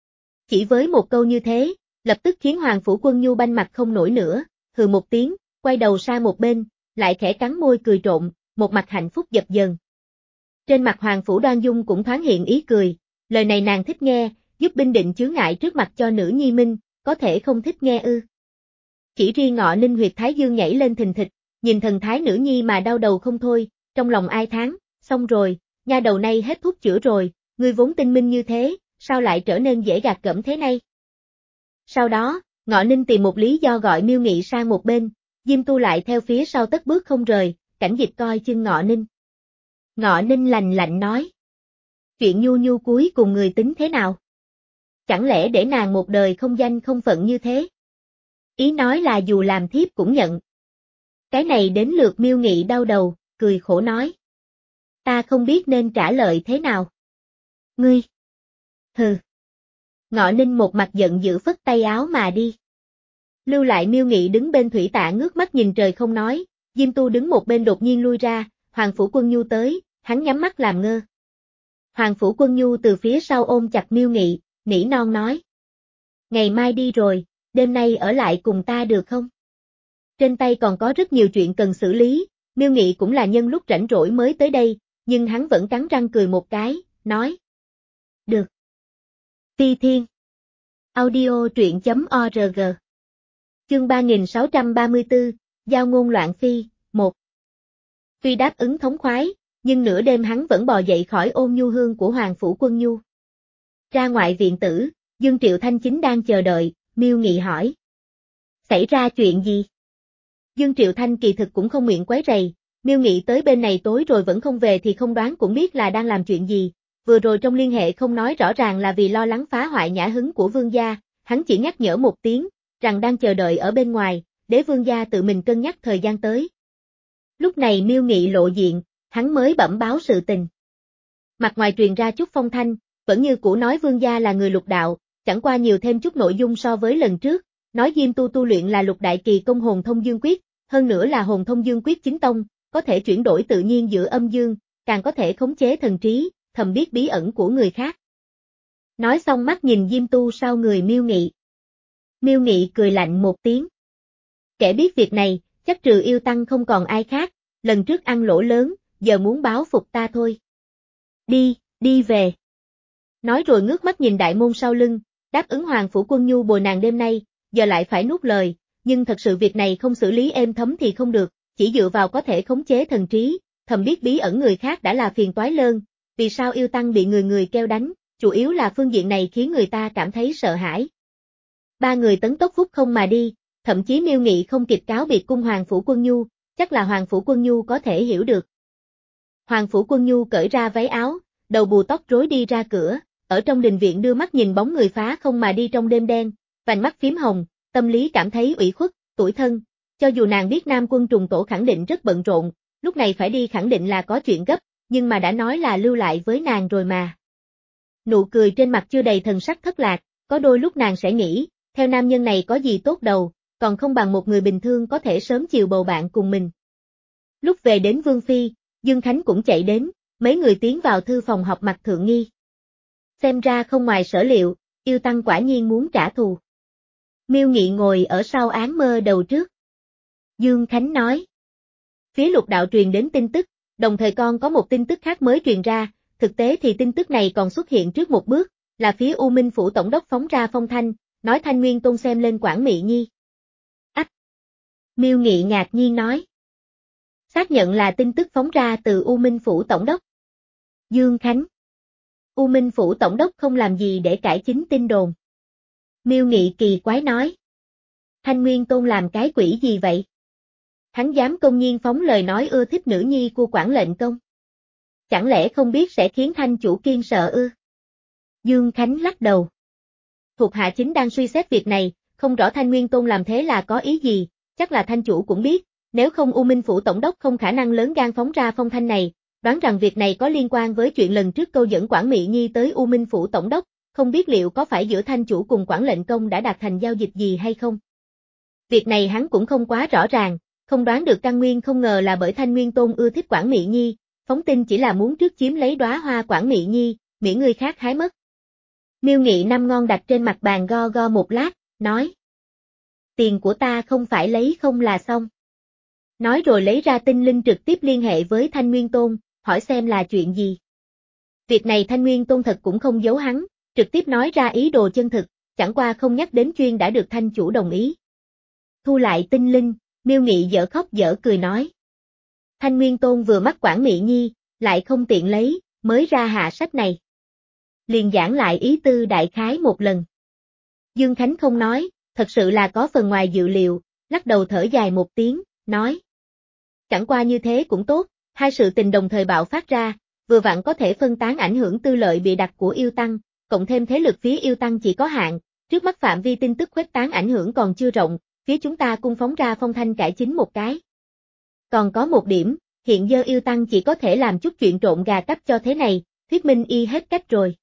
Chỉ với một câu như thế, lập tức khiến Hoàng Phủ Quân Nhu banh mặt không nổi nữa, hừ một tiếng, quay đầu sang một bên, lại khẽ cắn môi cười trộn, một mặt hạnh phúc dập dần. Trên mặt Hoàng Phủ Đoan Dung cũng thoáng hiện ý cười, lời này nàng thích nghe, giúp binh định chướng ngại trước mặt cho nữ nhi minh, có thể không thích nghe ư. Chỉ riêng Ngọ Ninh huyệt thái dương nhảy lên thình thịch, nhìn thần thái nữ nhi mà đau đầu không thôi, trong lòng ai thán, xong rồi, nha đầu này hết thuốc chữa rồi, ngươi vốn tinh minh như thế, sao lại trở nên dễ gạt gẫm thế này? Sau đó, Ngọ Ninh tìm một lý do gọi Miêu Nghị sang một bên, Diêm Tu lại theo phía sau tất bước không rời, Cảnh Dịch coi chân Ngọ Ninh. Ngọ Ninh lạnh lạnh nói. Chuyện Nhu Nhu cuối cùng người tính thế nào? Chẳng lẽ để nàng một đời không danh không phận như thế? Ý nói là dù làm thiếp cũng nhận. Cái này đến lượt Miêu Nghị đau đầu, cười khổ nói. Ta không biết nên trả lời thế nào. Ngươi. Hừ. Ngọ Ninh một mặt giận dữ phất tay áo mà đi. Lưu lại Miêu Nghị đứng bên thủy tạ ngước mắt nhìn trời không nói, Diêm Tu đứng một bên đột nhiên lui ra, Hoàng Phủ Quân Nhu tới, hắn nhắm mắt làm ngơ. Hoàng Phủ Quân Nhu từ phía sau ôm chặt Miêu Nghị, nỉ non nói. Ngày mai đi rồi, đêm nay ở lại cùng ta được không? Trên tay còn có rất nhiều chuyện cần xử lý, Miêu Nghị cũng là nhân lúc rảnh rỗi mới tới đây, nhưng hắn vẫn cắn răng cười một cái, nói. Được. Phi Thiên. Audio truyện chấm org. Chương ba nghìn sáu trăm ba mươi tư, Giao ngôn loạn phi, một. Tuy đáp ứng thống khoái, nhưng nửa đêm hắn vẫn bò dậy khỏi ôn nhu hương của Hoàng Phủ Quân Nhu. Ra ngoại viện tử, Dương Triệu Thanh chính đang chờ đợi, Miêu Nghị hỏi. Xảy ra chuyện gì? Dương Triệu Thanh kỳ thực cũng không nguyện quấy rầy, Miêu Nghị tới bên này tối rồi vẫn không về thì không đoán cũng biết là đang làm chuyện gì, vừa rồi trong liên hệ không nói rõ ràng là vì lo lắng phá hoại nhã hứng của vương gia, hắn chỉ nhắc nhở một tiếng, rằng đang chờ đợi ở bên ngoài, để vương gia tự mình cân nhắc thời gian tới. Lúc này Miêu Nghị lộ diện, hắn mới bẩm báo sự tình. Mặt ngoài truyền ra chút phong thanh, vẫn như cũ nói vương gia là người lục đạo, chẳng qua nhiều thêm chút nội dung so với lần trước, nói Diêm Tu tu luyện là lục đại kỳ công hồn thông dương quyết, hơn nữa là hồn thông dương quyết chính tông, có thể chuyển đổi tự nhiên giữa âm dương, càng có thể khống chế thần trí, thầm biết bí ẩn của người khác. Nói xong mắt nhìn Diêm Tu sau người Miêu Nghị. Miêu Nghị cười lạnh một tiếng. Kẻ biết việc này, chắc trừ yêu tăng không còn ai khác, lần trước ăn lỗ lớn, giờ muốn báo phục ta thôi. Đi, đi về. Nói rồi ngước mắt nhìn đại môn sau lưng, đáp ứng Hoàng Phủ Quân Nhu bồi nàng đêm nay, giờ lại phải nuốt lời, nhưng thật sự việc này không xử lý êm thấm thì không được, chỉ dựa vào có thể khống chế thần trí, thầm biết bí ẩn người khác đã là phiền toái lớn, vì sao yêu tăng bị người người kêu đánh, chủ yếu là phương diện này khiến người ta cảm thấy sợ hãi. Ba người tấn tốc phút không mà đi, thậm chí Miêu Nghị không kịp cáo biệt cung Hoàng Phủ Quân Nhu, chắc là Hoàng Phủ Quân Nhu có thể hiểu được. Hoàng Phủ Quân Nhu cởi ra váy áo, đầu bù tóc rối đi ra cửa, ở trong đình viện đưa mắt nhìn bóng người phá không mà đi trong đêm đen, vành mắt phím hồng, tâm lý cảm thấy ủy khuất, tủi thân, cho dù nàng biết Nam Quân trùng tổ khẳng định rất bận rộn, lúc này phải đi khẳng định là có chuyện gấp, nhưng mà đã nói là lưu lại với nàng rồi mà. Nụ cười trên mặt chưa đầy thần sắc thất lạc, có đôi lúc nàng sẽ nghĩ, theo nam nhân này có gì tốt đầu, còn không bằng một người bình thường có thể sớm chiều bầu bạn cùng mình. Lúc về đến Vương Phi, Dương Khánh cũng chạy đến, mấy người tiến vào thư phòng học mặt thượng nghi. Xem ra không ngoài sở liệu, yêu tăng quả nhiên muốn trả thù. Miêu Nghị ngồi ở sau án mơ đầu trước. Dương Khánh nói. Phía Lục đạo truyền đến tin tức, đồng thời con có một tin tức khác mới truyền ra, thực tế thì tin tức này còn xuất hiện trước một bước, là phía U Minh Phủ Tổng đốc phóng ra phong thanh, nói Thanh Nguyên Tôn xem lên Quản Mị Nhi. Ách! Miêu Nghị ngạc nhiên nói. Xác nhận là tin tức phóng ra từ U Minh Phủ Tổng đốc. Dương Khánh. U Minh Phủ Tổng đốc không làm gì để cải chính tin đồn. Miêu Nghị kỳ quái nói. Thanh Nguyên Tôn làm cái quỷ gì vậy? Hắn dám công nhiên phóng lời nói ưa thích nữ nhi của Quản lệnh công. Chẳng lẽ không biết sẽ khiến Thanh chủ kiên sợ ư? Dương Khánh lắc đầu. Thuộc hạ chính đang suy xét việc này, không rõ Thanh Nguyên Tôn làm thế là có ý gì, chắc là Thanh chủ cũng biết, nếu không U Minh Phủ Tổng đốc không khả năng lớn gan phóng ra phong thanh này, đoán rằng việc này có liên quan với chuyện lần trước câu dẫn Quản Mị Nhi tới U Minh Phủ Tổng đốc, không biết liệu có phải giữa Thanh chủ cùng Quản lệnh công đã đạt thành giao dịch gì hay không. Việc này hắn cũng không quá rõ ràng, không đoán được căn nguyên không ngờ là bởi Thanh Nguyên Tôn ưa thích Quản Mị Nhi, phóng tin chỉ là muốn trước chiếm lấy đóa hoa Quản Mị Nhi, miễn người khác hái mất. Miêu Nghị năm ngon đặt trên mặt bàn go go một lát, nói. Tiền của ta không phải lấy không là xong. Nói rồi lấy ra tinh linh trực tiếp liên hệ với Thanh Nguyên Tôn, hỏi xem là chuyện gì. Việc này Thanh Nguyên Tôn thật cũng không giấu hắn, trực tiếp nói ra ý đồ chân thực, chẳng qua không nhắc đến chuyên đã được Thanh chủ đồng ý. Thu lại tinh linh, Miêu Nghị dở khóc dở cười nói. Thanh Nguyên Tôn vừa mắc Quản Mị Nhi, lại không tiện lấy, mới ra hạ sách này. Liền giảng lại ý tư đại khái một lần. Dương Khánh không nói, thật sự là có phần ngoài dự liệu, lắc đầu thở dài một tiếng, nói. Chẳng qua như thế cũng tốt, hai sự tình đồng thời bạo phát ra, vừa vặn có thể phân tán ảnh hưởng tư lợi bị đặt của yêu tăng, cộng thêm thế lực phía yêu tăng chỉ có hạn, trước mắt phạm vi tin tức khuếch tán ảnh hưởng còn chưa rộng, phía chúng ta cung phóng ra phong thanh cải chính một cái. Còn có một điểm, hiện giờ yêu tăng chỉ có thể làm chút chuyện trộn gà cắp cho thế này, thuyết minh y hết cách rồi.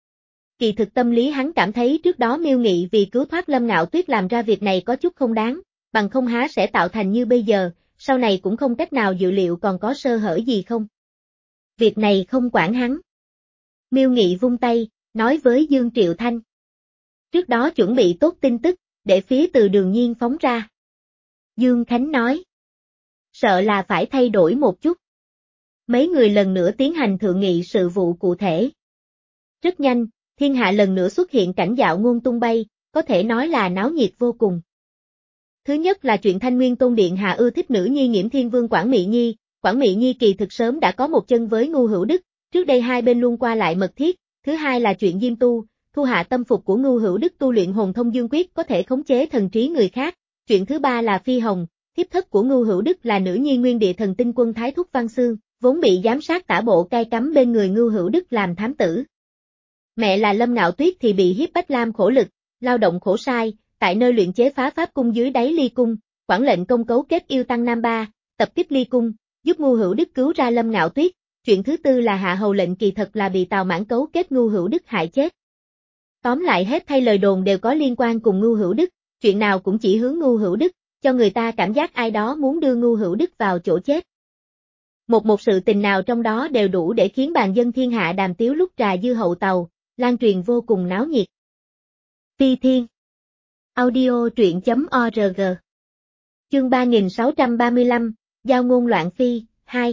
Kỳ thực tâm lý hắn cảm thấy trước đó Miêu Nghị vì cứu thoát Lâm Ngạo Tuyết làm ra việc này có chút không đáng, bằng không há sẽ tạo thành như bây giờ, sau này cũng không cách nào dự liệu còn có sơ hở gì không. Việc này không quản hắn. Miêu Nghị vung tay, nói với Dương Triệu Thanh. Trước đó chuẩn bị tốt tin tức, để phía Từ Đường Nhiên phóng ra. Dương Khánh nói. Sợ là phải thay đổi một chút. Mấy người lần nữa tiến hành thượng nghị sự vụ cụ thể. Rất nhanh, thiên hạ lần nữa xuất hiện cảnh dạo ngôn tung bay, có thể nói là náo nhiệt vô cùng. Thứ nhất là chuyện Thanh Nguyên Tôn Điện Hạ ưa thích nữ nhi Nghiễm Thiên Vương Quản Mị Nhi, Quản Mị Nhi kỳ thực sớm đã có một chân với Ngưu Hữu Đức, trước đây hai bên luôn qua lại mật thiết, thứ hai là chuyện Diêm Tu, thu hạ tâm phục của Ngưu Hữu Đức tu luyện Hồn Thông Dương Quyết có thể khống chế thần trí người khác, chuyện thứ ba là Phi Hồng, thiếp thất của Ngưu Hữu Đức là nữ nhi Nguyên Địa Thần Tinh Quân Thái Thúc Văn Xương, vốn bị giám sát tả bộ cai cắm bên người Ngưu Hữu Đức làm thám tử. Mẹ là Lâm Ngạo Tuyết thì bị hiếp bách lam khổ lực, lao động khổ sai, tại nơi luyện chế phá pháp cung dưới đáy ly cung, Quản lệnh công cấu kết yêu tăng Nam Ba, tập kích ly cung, giúp Ngưu Hữu Đức cứu ra Lâm Ngạo Tuyết. Chuyện thứ tư là Hạ Hầu lệnh kỳ thật là bị Tào Mãn cấu kết Ngưu Hữu Đức hại chết. Tóm lại hết thay lời đồn đều có liên quan cùng Ngưu Hữu Đức, chuyện nào cũng chỉ hướng Ngưu Hữu Đức, cho người ta cảm giác ai đó muốn đưa Ngưu Hữu Đức vào chỗ chết. Một một sự tình nào trong đó đều đủ để khiến bàn dân thiên hạ đàm tiếu lúc trà dư hậu tàu, lan truyền vô cùng náo nhiệt. Phi Thiên Audio truyện chấm org Chương ba nghìn sáu trăm ba mươi lăm, Giao ngôn loạn phi, hai.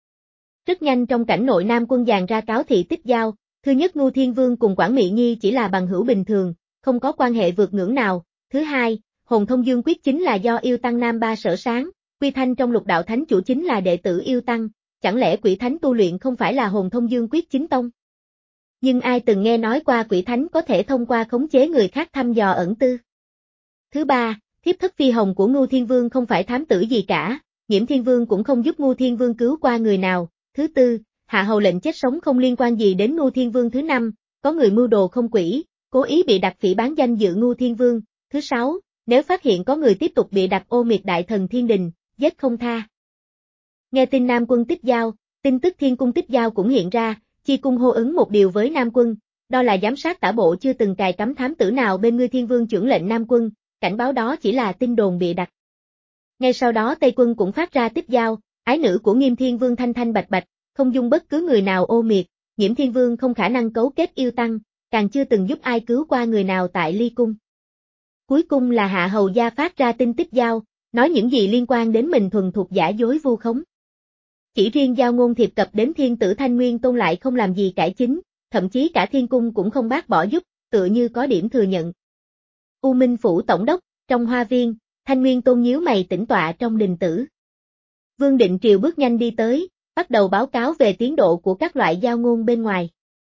Rất nhanh trong cảnh nội Nam quân dàn ra cáo thị Tích Giao, thứ nhất Ngưu Thiên Vương cùng Quản Mị Nhi chỉ là bằng hữu bình thường, không có quan hệ vượt ngưỡng nào, thứ hai, Hồn Thông Dương Quyết chính là do yêu tăng Nam Ba sở sáng, Quy Thanh trong lục đạo thánh chủ chính là đệ tử yêu tăng, chẳng lẽ Quỷ Thánh tu luyện không phải là Hồn Thông Dương Quyết chính tông? Nhưng ai từng nghe nói qua Quỷ Thánh có thể thông qua khống chế người khác thăm dò ẩn tư? Thứ ba, thiếp thất phi hồng của Ngưu Thiên Vương không phải thám tử gì cả, Nhiễm Thiên Vương cũng không giúp Ngưu Thiên Vương cứu qua người nào. Thứ tư, hạ hầu lệnh chết sống không liên quan gì đến Ngưu Thiên Vương. Thứ năm, có người mưu đồ không quỷ, cố ý bị đặt phỉ bán danh dự Ngưu Thiên Vương. Thứ sáu, nếu phát hiện có người tiếp tục bị đặt ô miệt đại thần thiên đình, giết không tha. Nghe tin Nam quân Tích Giao, tin tức Thiên cung Tích Giao cũng hiện ra, Chi cung hô ứng một điều với Nam quân, đó là giám sát tả bộ chưa từng cài cắm thám tử nào bên Ngưu Thiên Vương chưởng lệnh Nam quân, cảnh báo đó chỉ là tin đồn bịa đặt. Ngay sau đó Tây quân cũng phát ra Tích Giao, ái nữ của Nghiêm Thiên Vương thanh thanh bạch bạch, không dung bất cứ người nào ô miệt, Nhiễm Thiên Vương không khả năng cấu kết yêu tăng, càng chưa từng giúp ai cứu qua người nào tại Ly cung. Cuối cùng là Hạ hầu gia phát ra tin Tích Giao, nói những gì liên quan đến mình thuần thuộc giả dối vu khống. Chỉ riêng Giao ngôn thiệp cập đến thiên tử Thanh Nguyên Tôn lại không làm gì cải chính, thậm chí cả Thiên cung cũng không bác bỏ giúp, tựa như có điểm thừa nhận. U Minh phủ tổng đốc, trong hoa viên, Thanh Nguyên Tôn nhíu mày tĩnh tọa trong đình tử. Vương Định Triều bước nhanh đi tới, bắt đầu báo cáo về tiến độ của các loại giao ngôn bên ngoài.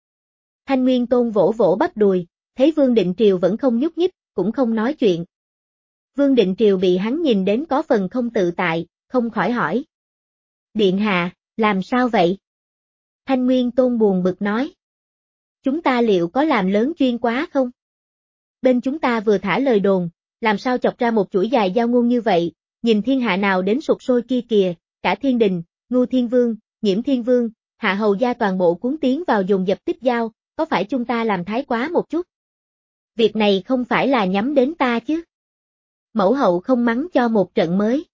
Thanh Nguyên Tôn vỗ vỗ bắp đùi, thấy Vương Định Triều vẫn không nhúc nhích, cũng không nói chuyện. Vương Định Triều bị hắn nhìn đến có phần không tự tại, không khỏi hỏi. Điện hạ, làm sao vậy? Thanh Nguyên Tôn buồn bực nói. Chúng ta liệu có làm lớn chuyên quá không? Bên chúng ta vừa thả lời đồn, làm sao chọc ra một chuỗi dài giao ngôn như vậy, nhìn thiên hạ nào đến sụt sôi kia kìa, cả thiên đình, Ngưu Thiên Vương, Nhiễm Thiên Vương, Hạ hầu gia toàn bộ cuốn tiến vào dồn dập Tích Giao, có phải chúng ta làm thái quá một chút? Việc này không phải là nhắm đến ta chứ? Mẫu hậu không mắng cho một trận mới.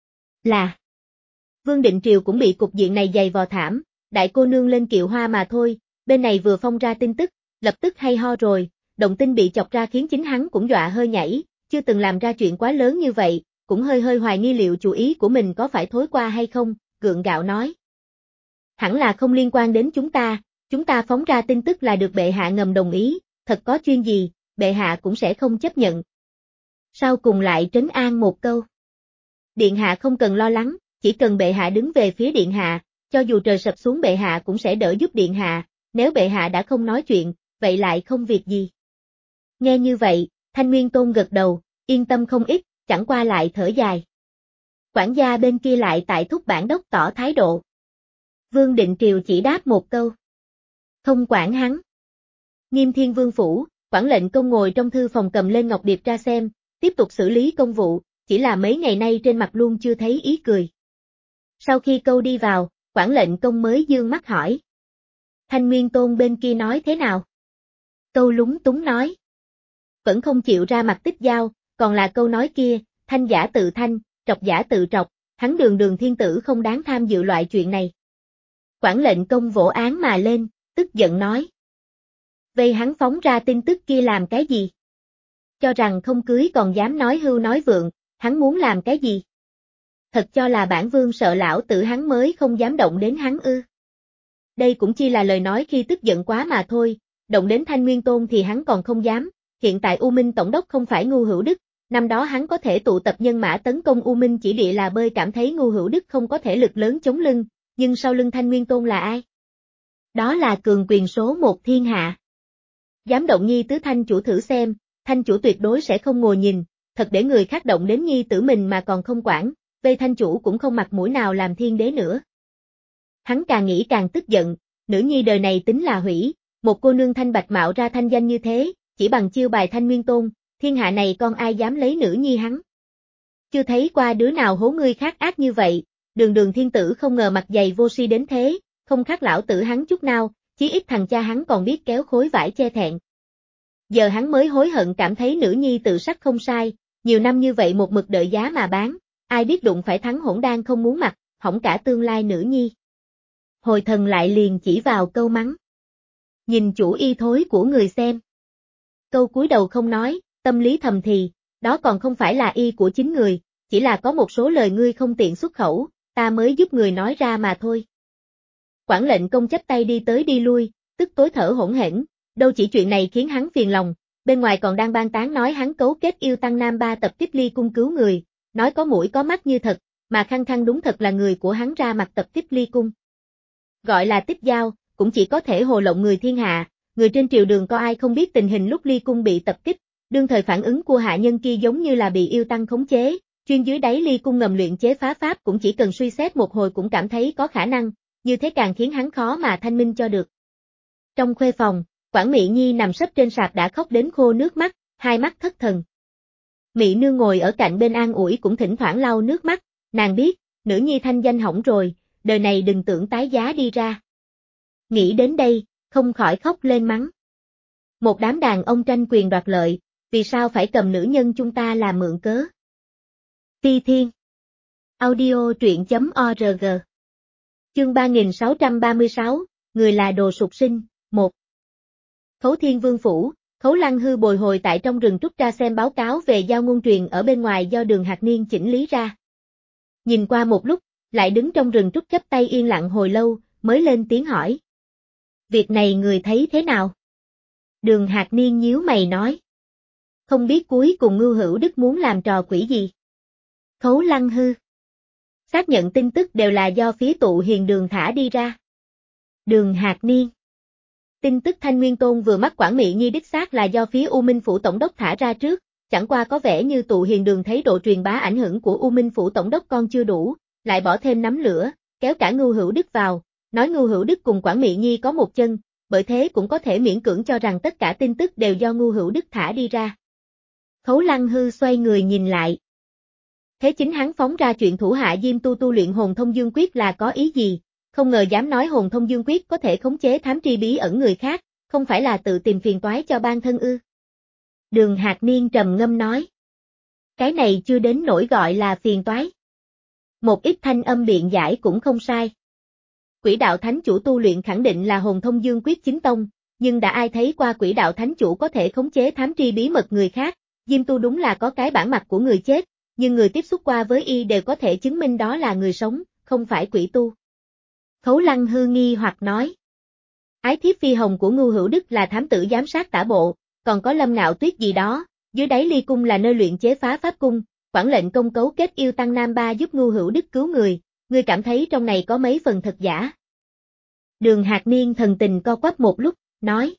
Là. Vương Định Triều cũng bị cục diện này dày vò thảm, đại cô nương lên kiệu hoa mà thôi, bên này vừa phong ra tin tức, lập tức hay ho rồi, động tin bị chọc ra khiến chính hắn cũng dọa hơi nhảy, chưa từng làm ra chuyện quá lớn như vậy, cũng hơi hơi hoài nghi liệu chủ ý của mình có phải thối qua hay không, gượng gạo nói. Hẳn là không liên quan đến chúng ta, chúng ta phóng ra tin tức là được bệ hạ ngầm đồng ý, thật có chuyên gì, bệ hạ cũng sẽ không chấp nhận. Sau cùng lại trấn an một câu. Điện hạ không cần lo lắng, chỉ cần bệ hạ đứng về phía điện hạ, cho dù trời sập xuống bệ hạ cũng sẽ đỡ giúp điện hạ, nếu bệ hạ đã không nói chuyện, vậy lại không việc gì. Nghe như vậy, Thanh Nguyên Tôn gật đầu, yên tâm không ít, chẳng qua lại thở dài. Quản gia bên kia lại tại thúc bản đốc tỏ thái độ. Vương Định Triều chỉ đáp một câu. Không quản hắn. Nghiêm Thiên Vương phủ, quản lệnh công ngồi trong thư phòng cầm lên ngọc điệp ra xem, tiếp tục xử lý công vụ, chỉ là mấy ngày nay trên mặt luôn chưa thấy ý cười. Sau khi câu đi vào, quản lệnh công mới dương mắt hỏi. Thanh Nguyên Tôn bên kia nói thế nào? Câu lúng túng nói. Vẫn không chịu ra mặt Tích Giao, còn là câu nói kia, thanh giả tự thanh, trọc giả tự trọc, hắn đường đường thiên tử không đáng tham dự loại chuyện này. Quản lệnh công vỗ án mà lên, tức giận nói. Vậy hắn phóng ra tin tức kia làm cái gì? Cho rằng không cưới còn dám nói hưu nói vượng, hắn muốn làm cái gì? Thật cho là bản vương sợ lão tử hắn mới không dám động đến hắn ư. Đây cũng chỉ là lời nói khi tức giận quá mà thôi, động đến Thanh Nguyên Tôn thì hắn còn không dám, hiện tại U Minh Tổng đốc không phải Ngưu Hữu Đức, năm đó hắn có thể tụ tập nhân mã tấn công U Minh chỉ địa là bơi cảm thấy Ngưu Hữu Đức không có thể lực lớn chống lưng, nhưng sau lưng Thanh Nguyên Tôn là ai? Đó là cường quyền số một thiên hạ. Dám động nhi tứ thanh chủ thử xem, thanh chủ tuyệt đối sẽ không ngồi nhìn, thật để người khác động đến nhi tử mình mà còn không quản, về thanh chủ cũng không mặt mũi nào làm thiên đế nữa. Hắn càng nghĩ càng tức giận, nữ nhi đời này tính là hủy, một cô nương thanh bạch mạo ra thanh danh như thế, chỉ bằng chiêu bài Thanh Nguyên Tôn, thiên hạ này con ai dám lấy nữ nhi hắn. Chưa thấy qua đứa nào hố người khác ác như vậy, đường đường thiên tử không ngờ mặt dày vô si đến thế, không khác lão tử hắn chút nào, chí ít thằng cha hắn còn biết kéo khối vải che thẹn. Giờ hắn mới hối hận cảm thấy nữ nhi tự sắc không sai, nhiều năm như vậy một mực đợi giá mà bán, ai biết đụng phải thắng hỗn đan không muốn mặt, hỏng cả tương lai nữ nhi. Hồi thần lại liền chỉ vào câu mắng. Nhìn chủ y thối của người xem. Câu cúi đầu không nói, tâm lý thầm thì, đó còn không phải là y của chính người, chỉ là có một số lời ngươi không tiện xuất khẩu, ta mới giúp người nói ra mà thôi. Quản lệnh công chắp tay đi tới đi lui, tức tối thở hổn hển, đâu chỉ chuyện này khiến hắn phiền lòng, bên ngoài còn đang ban tán nói hắn cấu kết yêu tăng Nam Ba tập Tiếp Ly cung cứu người, nói có mũi có mắt như thật, mà khăng khăng đúng thật là người của hắn ra mặt tập Tiếp Ly cung. Gọi là Tích Giao, cũng chỉ có thể hồ lộng người thiên hạ, người trên triều đường có ai không biết tình hình lúc Ly cung bị tập kích, đương thời phản ứng của hạ nhân kia giống như là bị yêu tăng khống chế, chuyên dưới đáy Ly cung ngầm luyện chế phá pháp cũng chỉ cần suy xét một hồi cũng cảm thấy có khả năng, như thế càng khiến hắn khó mà thanh minh cho được. Trong khuê phòng, Quản Mị Nhi nằm sấp trên sạp đã khóc đến khô nước mắt, hai mắt thất thần. Mị Nương ngồi ở cạnh bên an ủi cũng thỉnh thoảng lau nước mắt, nàng biết, nữ nhi thanh danh hỏng rồi, đời này đừng tưởng tái giá đi ra. Nghĩ đến đây, không khỏi khóc lên mắng. Một đám đàn ông tranh quyền đoạt lợi, vì sao phải cầm nữ nhân chúng ta làm mượn cớ? Ti Thiên Audio truyện chấm org Chương ba nghìn sáu trăm ba mươi sáu, người là đồ sục sinh, một. Khấu Thiên Vương Phủ, Khấu Lăng Hư bồi hồi tại trong rừng trúc ra xem báo cáo về giao ngôn truyền ở bên ngoài do Đường Hạc Niên chỉnh lý ra. Nhìn qua một lúc, lại đứng trong rừng trúc chắp tay yên lặng hồi lâu, mới lên tiếng hỏi. Việc này người thấy thế nào? Đường Hạc Niên nhíu mày nói. Không biết cuối cùng Ngưu Hữu Đức muốn làm trò quỷ gì? Khấu Lăng Hư xác nhận tin tức đều là do phía tụ hiền đường thả đi ra. Đường Hạc Niên tin tức Thanh Nguyên Tôn vừa mắc Quản Mị Nhi đích xác là do phía U Minh Phủ Tổng đốc thả ra trước, chẳng qua có vẻ như tụ hiền đường thấy độ truyền bá ảnh hưởng của U Minh Phủ Tổng đốc con chưa đủ, lại bỏ thêm nắm lửa, kéo cả Ngưu Hữu Đức vào, nói Ngưu Hữu Đức cùng Quản Mị Nhi có một chân, bởi thế cũng có thể miễn cưỡng cho rằng tất cả tin tức đều do Ngưu Hữu Đức thả đi ra. Khấu Lăng Hư xoay người nhìn lại. Thế chính hắn phóng ra chuyện thủ hạ Diêm Tu tu luyện Hồn Thông Dương Quyết là có ý gì? Không ngờ dám nói Hồn Thông Dương Quyết có thể khống chế thám tri bí ẩn người khác, không phải là tự tìm phiền toái cho ban thân ư? Đường Hạc Niên trầm ngâm nói. Cái này chưa đến nỗi gọi là phiền toái. Một ít thanh âm biện giải cũng không sai. Quỷ đạo thánh chủ tu luyện khẳng định là Hồn Thông Dương Quyết chính tông, nhưng đã ai thấy qua quỷ đạo thánh chủ có thể khống chế thám tri bí mật người khác? Diêm Tu đúng là có cái bản mặt của người chết, nhưng người tiếp xúc qua với y đều có thể chứng minh đó là người sống, không phải quỷ tu. Khấu Lăng Hư nghi hoặc nói. Ái thiếp phi hồng của Ngưu Hữu Đức là thám tử giám sát tả bộ, còn có Lâm Ngạo Tuyết gì đó, dưới đáy Ly cung là nơi luyện chế phá pháp cung, Quản lệnh công cấu kết yêu tăng Nam Ba giúp Ngưu Hữu Đức cứu người, ngươi cảm thấy trong này có mấy phần thật giả? Đường Hạc Niên thần tình co quắp một lúc, nói.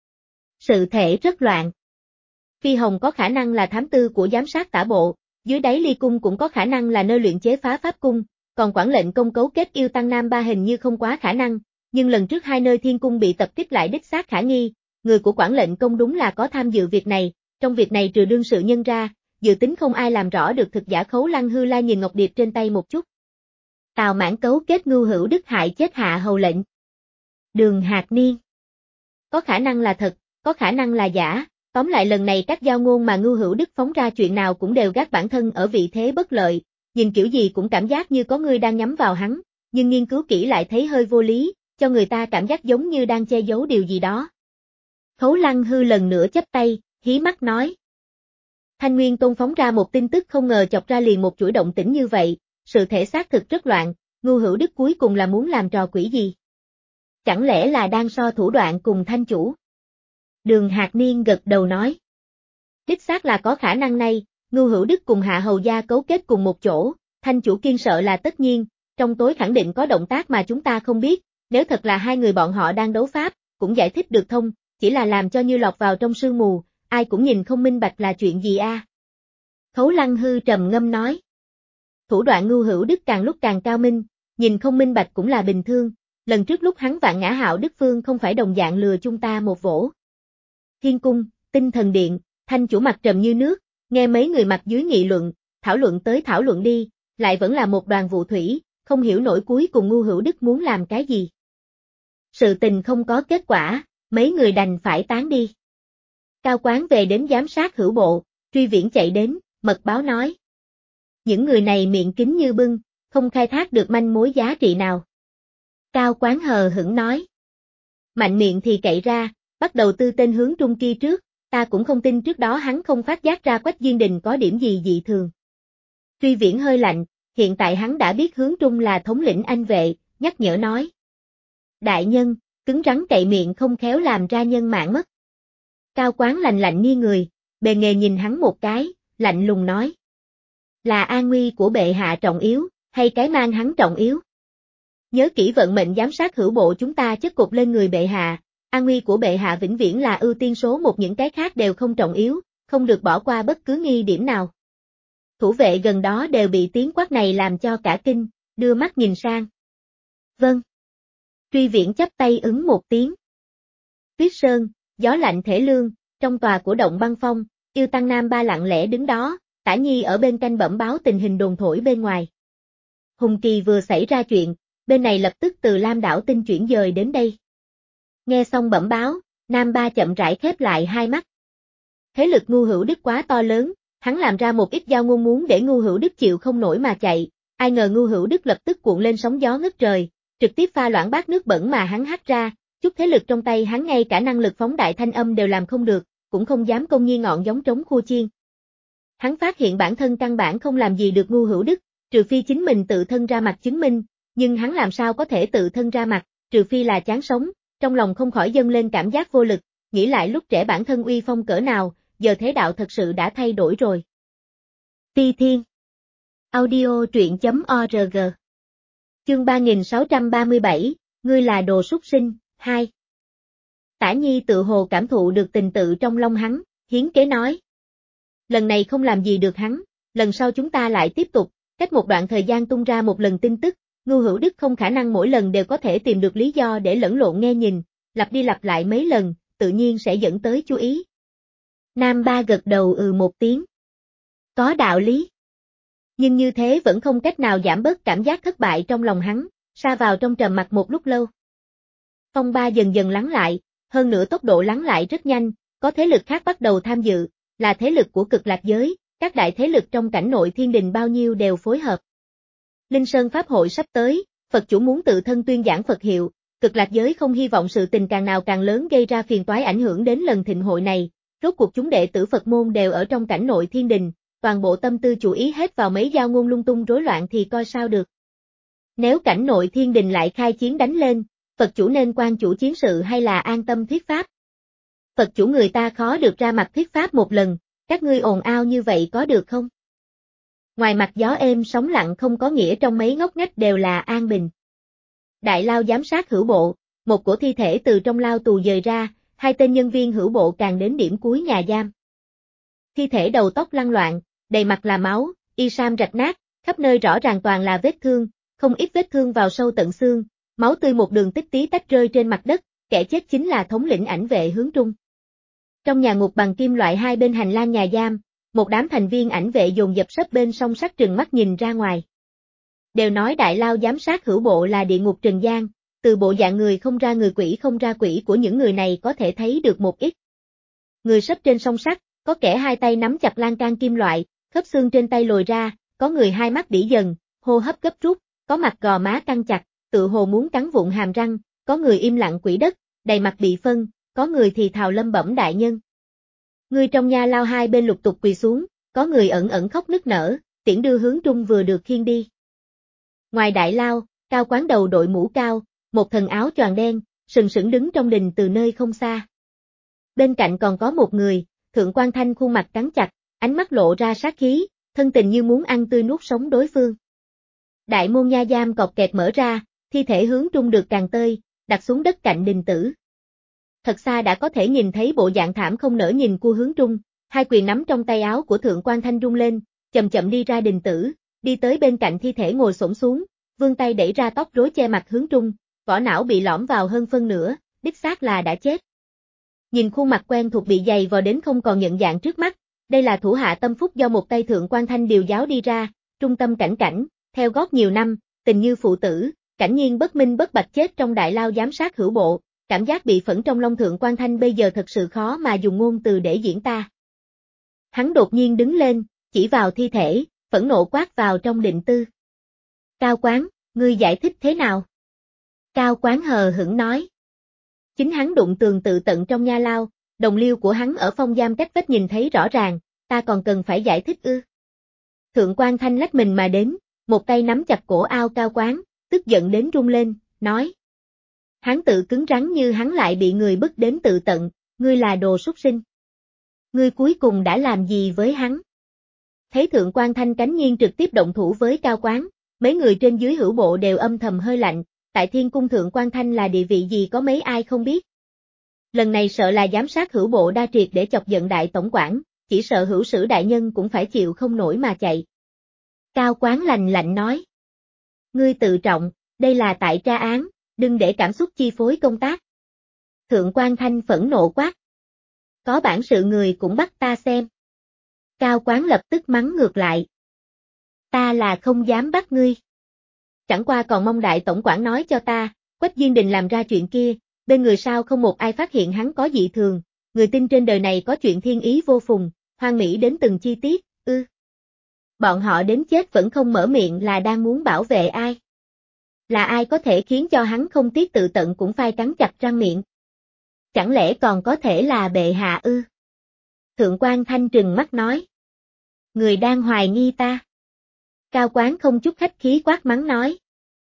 Sự thể rất loạn. Phi hồng có khả năng là thám tư của giám sát tả bộ, dưới đáy Ly cung cũng có khả năng là nơi luyện chế phá pháp cung, còn Quản lệnh công cấu kết yêu tăng Nam Ba hình như không quá khả năng, nhưng lần trước hai nơi thiên cung bị tập kích lại đích xác khả nghi, người của Quản lệnh công đúng là có tham dự việc này, trong việc này trừ đương sự nhân ra, dự tính không ai làm rõ được thực giả. Khấu Lăng Hư la nhìn ngọc điệp trên tay một chút. Tào Mãn cấu kết Ngưu Hữu Đức hại chết hạ hầu lệnh. Đường Hạc Niên. Có khả năng là thật, có khả năng là giả. Tóm lại lần này các giao ngôn mà Ngưu Hữu Đức phóng ra chuyện nào cũng đều gác bản thân ở vị thế bất lợi, nhìn kiểu gì cũng cảm giác như có người đang nhắm vào hắn, nhưng nghiên cứu kỹ lại thấy hơi vô lý, cho người ta cảm giác giống như đang che giấu điều gì đó. Khấu Lăng Hư lần nữa chắp tay, hí mắt nói. Thanh Nguyên Tôn phóng ra một tin tức không ngờ chọc ra liền một chuỗi động tĩnh như vậy, sự thể xác thực rất loạn, Ngưu Hữu Đức cuối cùng là muốn làm trò quỷ gì? Chẳng lẽ là đang so thủ đoạn cùng Thanh chủ? Đường Hạc Niên gật đầu nói. Đích xác là có khả năng này, Ngưu Hữu Đức cùng Hạ Hầu Gia cấu kết cùng một chỗ, Thanh chủ kiên sợ là tất nhiên, trong tối khẳng định có động tác mà chúng ta không biết, nếu thật là hai người bọn họ đang đấu pháp, cũng giải thích được thông, chỉ là làm cho như lọt vào trong sương mù, ai cũng nhìn không minh bạch là chuyện gì a. À? Khấu Lăng Hư trầm ngâm nói. Thủ đoạn Ngưu Hữu Đức càng lúc càng cao minh, nhìn không minh bạch cũng là bình thường, lần trước lúc hắn vạn ngã Hạo Đức Phương không phải đồng dạng lừa chúng ta một vỗ. Thiên cung, Tinh Thần Điện, Thanh chủ mặt trầm như nước, nghe mấy người mặt dưới nghị luận, thảo luận tới thảo luận đi, lại vẫn là một đoàn vụ thủy, không hiểu nổi cuối cùng Ngưu Hữu Đức muốn làm cái gì. Sự tình không có kết quả, mấy người đành phải tán đi. Cao Quán về đến giám sát hữu bộ, Truy Viễn chạy đến, mật báo nói. Những người này miệng kín như bưng, không khai thác được manh mối giá trị nào. Cao Quán hờ hững nói. Mạnh miệng thì cậy ra, bắt đầu tư tên hướng Trung kia trước, ta cũng không tin trước đó hắn không phát giác ra Quách Duyên Đình có điểm gì dị thường. Truy Viễn hơi lạnh, hiện tại hắn đã biết Hướng Trung là thống lĩnh Anh vệ, nhắc nhở nói. Đại nhân, cứng rắn cậy miệng không khéo làm ra nhân mạng mất. Cao Quán lạnh lạnh nghiêng người, bề nghề nhìn hắn một cái, lạnh lùng nói. Là an nguy của bệ hạ trọng yếu, hay cái mang hắn trọng yếu? Nhớ kỹ vận mệnh giám sát hữu bộ chúng ta chất cột lên người bệ hạ, an nguy của bệ hạ vĩnh viễn là ưu tiên số một, những cái khác đều không trọng yếu, không được bỏ qua bất cứ nghi điểm nào. Thủ vệ gần đó đều bị tiếng quát này làm cho cả kinh, đưa mắt nhìn sang. Vâng. Truy Viễn chắp tay ứng một tiếng. Tuyết Sơn, gió lạnh thể lương, trong tòa của động băng phong, Yêu Tăng Nam Ba lặng lẽ đứng đó, Tả Nhi ở bên canh bẩm báo tình hình đồn thổi bên ngoài. Hùng Kỳ vừa xảy ra chuyện, bên này lập tức từ Lam đảo tinh chuyển dời đến đây. Nghe xong bẩm báo, Nam Ba chậm rãi khép lại hai mắt. Thế lực Ngu Hữu Đức quá to lớn, hắn làm ra một ít giao ngôn muốn để Ngu Hữu Đức chịu không nổi mà chạy, ai ngờ Ngu Hữu Đức lập tức cuộn lên sóng gió ngất trời, trực tiếp pha loãng bát nước bẩn mà hắn hắt ra, chút thế lực trong tay hắn ngay cả năng lực phóng đại thanh âm đều làm không được, cũng không dám công nhiên ngọn giống trống khua chiên. Hắn phát hiện bản thân căn bản không làm gì được Ngu Hữu Đức, trừ phi chính mình tự thân ra mặt chứng minh, nhưng hắn làm sao có thể tự thân ra mặt, trừ phi là chán sống, trong lòng không khỏi dâng lên cảm giác vô lực, nghĩ lại lúc trẻ bản thân uy phong cỡ nào, giờ thế đạo thật sự đã thay đổi rồi. Ti Thiên Audio truyện.org Chương ba nghìn sáu trăm ba mươi bảy, ngươi là đồ súc sinh, hai. Tả Nhi tự hồ cảm thụ được tình tự trong lòng hắn, hiến kế nói. Lần này không làm gì được hắn, lần sau chúng ta lại tiếp tục, cách một đoạn thời gian tung ra một lần tin tức, Ngu Hữu Đức không khả năng mỗi lần đều có thể tìm được lý do để lẫn lộn nghe nhìn, lặp đi lặp lại mấy lần, tự nhiên sẽ dẫn tới chú ý. Nam Ba gật đầu ừ một tiếng. Có đạo lý. Nhưng như thế vẫn không cách nào giảm bớt cảm giác thất bại trong lòng hắn, sa vào trong trầm mặc một lúc lâu. Phong ba dần dần lắng lại, hơn nữa tốc độ lắng lại rất nhanh, có thế lực khác bắt đầu tham dự, là thế lực của Cực Lạc giới, các đại thế lực trong cảnh nội thiên đình bao nhiêu đều phối hợp. Linh Sơn Pháp hội sắp tới, Phật chủ muốn tự thân tuyên giảng Phật hiệu, Cực Lạc giới không hy vọng sự tình càng nào càng lớn gây ra phiền toái ảnh hưởng đến lần thịnh hội này, rốt cuộc chúng đệ tử Phật môn đều ở trong cảnh nội thiên đình, toàn bộ tâm tư chú ý hết vào mấy giao ngôn lung tung rối loạn thì coi sao được. Nếu cảnh nội thiên đình lại khai chiến đánh lên, Phật chủ nên quan chủ chiến sự hay là an tâm thuyết pháp? Phật chủ người ta khó được ra mặt thuyết pháp một lần, các ngươi ồn ào như vậy có được không? Ngoài mặt gió êm sóng lặng không có nghĩa trong mấy ngóc ngách đều là an bình. Đại lao giám sát hữu bộ, một cổ thi thể từ trong lao tù dời ra, hai tên nhân viên hữu bộ càng đến điểm cuối nhà giam. Thi thể đầu tóc lăn loạn, đầy mặt là máu, y sam rạch nát, khắp nơi rõ ràng toàn là vết thương, không ít vết thương vào sâu tận xương, máu tươi một đường tích tí tách rơi trên mặt đất, kẻ chết chính là thống lĩnh Ảnh vệ Hướng Trung. Trong nhà ngục bằng kim loại hai bên hành lang nhà giam, một đám thành viên Ảnh vệ dồn dập sấp bên song sắt trừng mắt nhìn ra ngoài. Đều nói đại lao giám sát hữu bộ là địa ngục trần gian, từ bộ dạng người không ra người quỷ không ra quỷ của những người này có thể thấy được một ít. Người sấp trên song sắt, có kẻ hai tay nắm chặt lan can kim loại, khớp xương trên tay lồi ra, có người hai mắt đỉ dần, hô hấp gấp rút, có mặt gò má căng chặt, tự hồ muốn cắn vụn hàm răng, có người im lặng quỷ đất, đầy mặt bị phân, có người thì thào lâm bẩm đại nhân. Người trong nhà lao hai bên lục tục quỳ xuống, có người ẩn ẩn khóc nức nở, tiễn đưa Hướng Trung vừa được khiêng đi. Ngoài đại lao, Cao Quán đầu đội mũ cao, một thần áo choàng đen, sừng sững đứng trong đình từ nơi không xa. Bên cạnh còn có một người, Thượng Quan Thanh khuôn mặt cắn chặt, ánh mắt lộ ra sát khí, thân tình như muốn ăn tươi nuốt sống đối phương. Đại môn nha giam cọp kẹt mở ra, thi thể Hướng Trung được càng tơi, đặt xuống đất cạnh đình tử. Thật xa đã có thể nhìn thấy bộ dạng thảm không nỡ nhìn của Hướng Trung, hai quyền nắm trong tay áo của Thượng Quan Thanh rung lên, chậm chậm đi ra đình tử, đi tới bên cạnh thi thể ngồi xổm xuống, vươn tay đẩy ra tóc rối che mặt Hướng Trung, vỏ não bị lõm vào hơn phân nửa, đích xác là đã chết. Nhìn khuôn mặt quen thuộc bị dày vò đến không còn nhận dạng trước mắt, đây là thủ hạ tâm phúc do một tay Thượng Quan Thanh điều giáo đi ra, trung tâm cảnh cảnh, theo gót nhiều năm, tình như phụ tử, cảnh nhiên bất minh bất bạch chết trong đại lao giám sát hữu bộ, cảm giác bị phẫn trong lòng Thượng Quan Thanh bây giờ thật sự khó mà dùng ngôn từ để diễn tả. Hắn đột nhiên đứng lên, chỉ vào thi thể, phẫn nộ quát vào trong định tư. Cao Quán, ngươi giải thích thế nào? Cao Quán hờ hững nói. Chính hắn đụng tường tự tận trong nha lao, đồng liêu của hắn ở phong giam cách vách nhìn thấy rõ ràng, ta còn cần phải giải thích ư? Thượng quan Thanh lách mình mà đến, một tay nắm chặt cổ áo Cao Quán, tức giận đến run lên, nói. Hắn tự cứng rắn như hắn lại bị người bức đến tự tận, ngươi là đồ súc sinh. Ngươi cuối cùng đã làm gì với hắn? Thấy Thượng quan Thanh cánh nhiên trực tiếp động thủ với Cao Quán, mấy người trên dưới hữu bộ đều âm thầm hơi lạnh, tại Thiên Cung Thượng quan Thanh là địa vị gì có mấy ai không biết. Lần này sợ là giám sát hữu bộ đa triệt để chọc giận đại tổng quản, chỉ sợ hữu sử đại nhân cũng phải chịu không nổi mà chạy. Cao Quán lạnh lạnh nói. Ngươi tự trọng, đây là tại tra án, đừng để cảm xúc chi phối công tác. Thượng quan Thanh phẫn nộ quát. Có bản sự người cũng bắt ta xem. Cao Quán lập tức mắng ngược lại. Ta là không dám bắt ngươi. Chẳng qua còn mong đại tổng quản nói cho ta, Quách Diên Đình làm ra chuyện kia, bên người sao không một ai phát hiện hắn có dị thường, người tin trên đời này có chuyện thiên ý vô phùng, hoang mỹ đến từng chi tiết, ư. Bọn họ đến chết vẫn không mở miệng là đang muốn bảo vệ ai. Là ai có thể khiến cho hắn không tiếc tự tận cũng phai cắn chặt răng miệng. Chẳng lẽ còn có thể là bệ hạ ư? Thượng quan Thanh trừng mắt nói. Người đang hoài nghi ta. Cao Quán không chút khách khí quát mắng nói.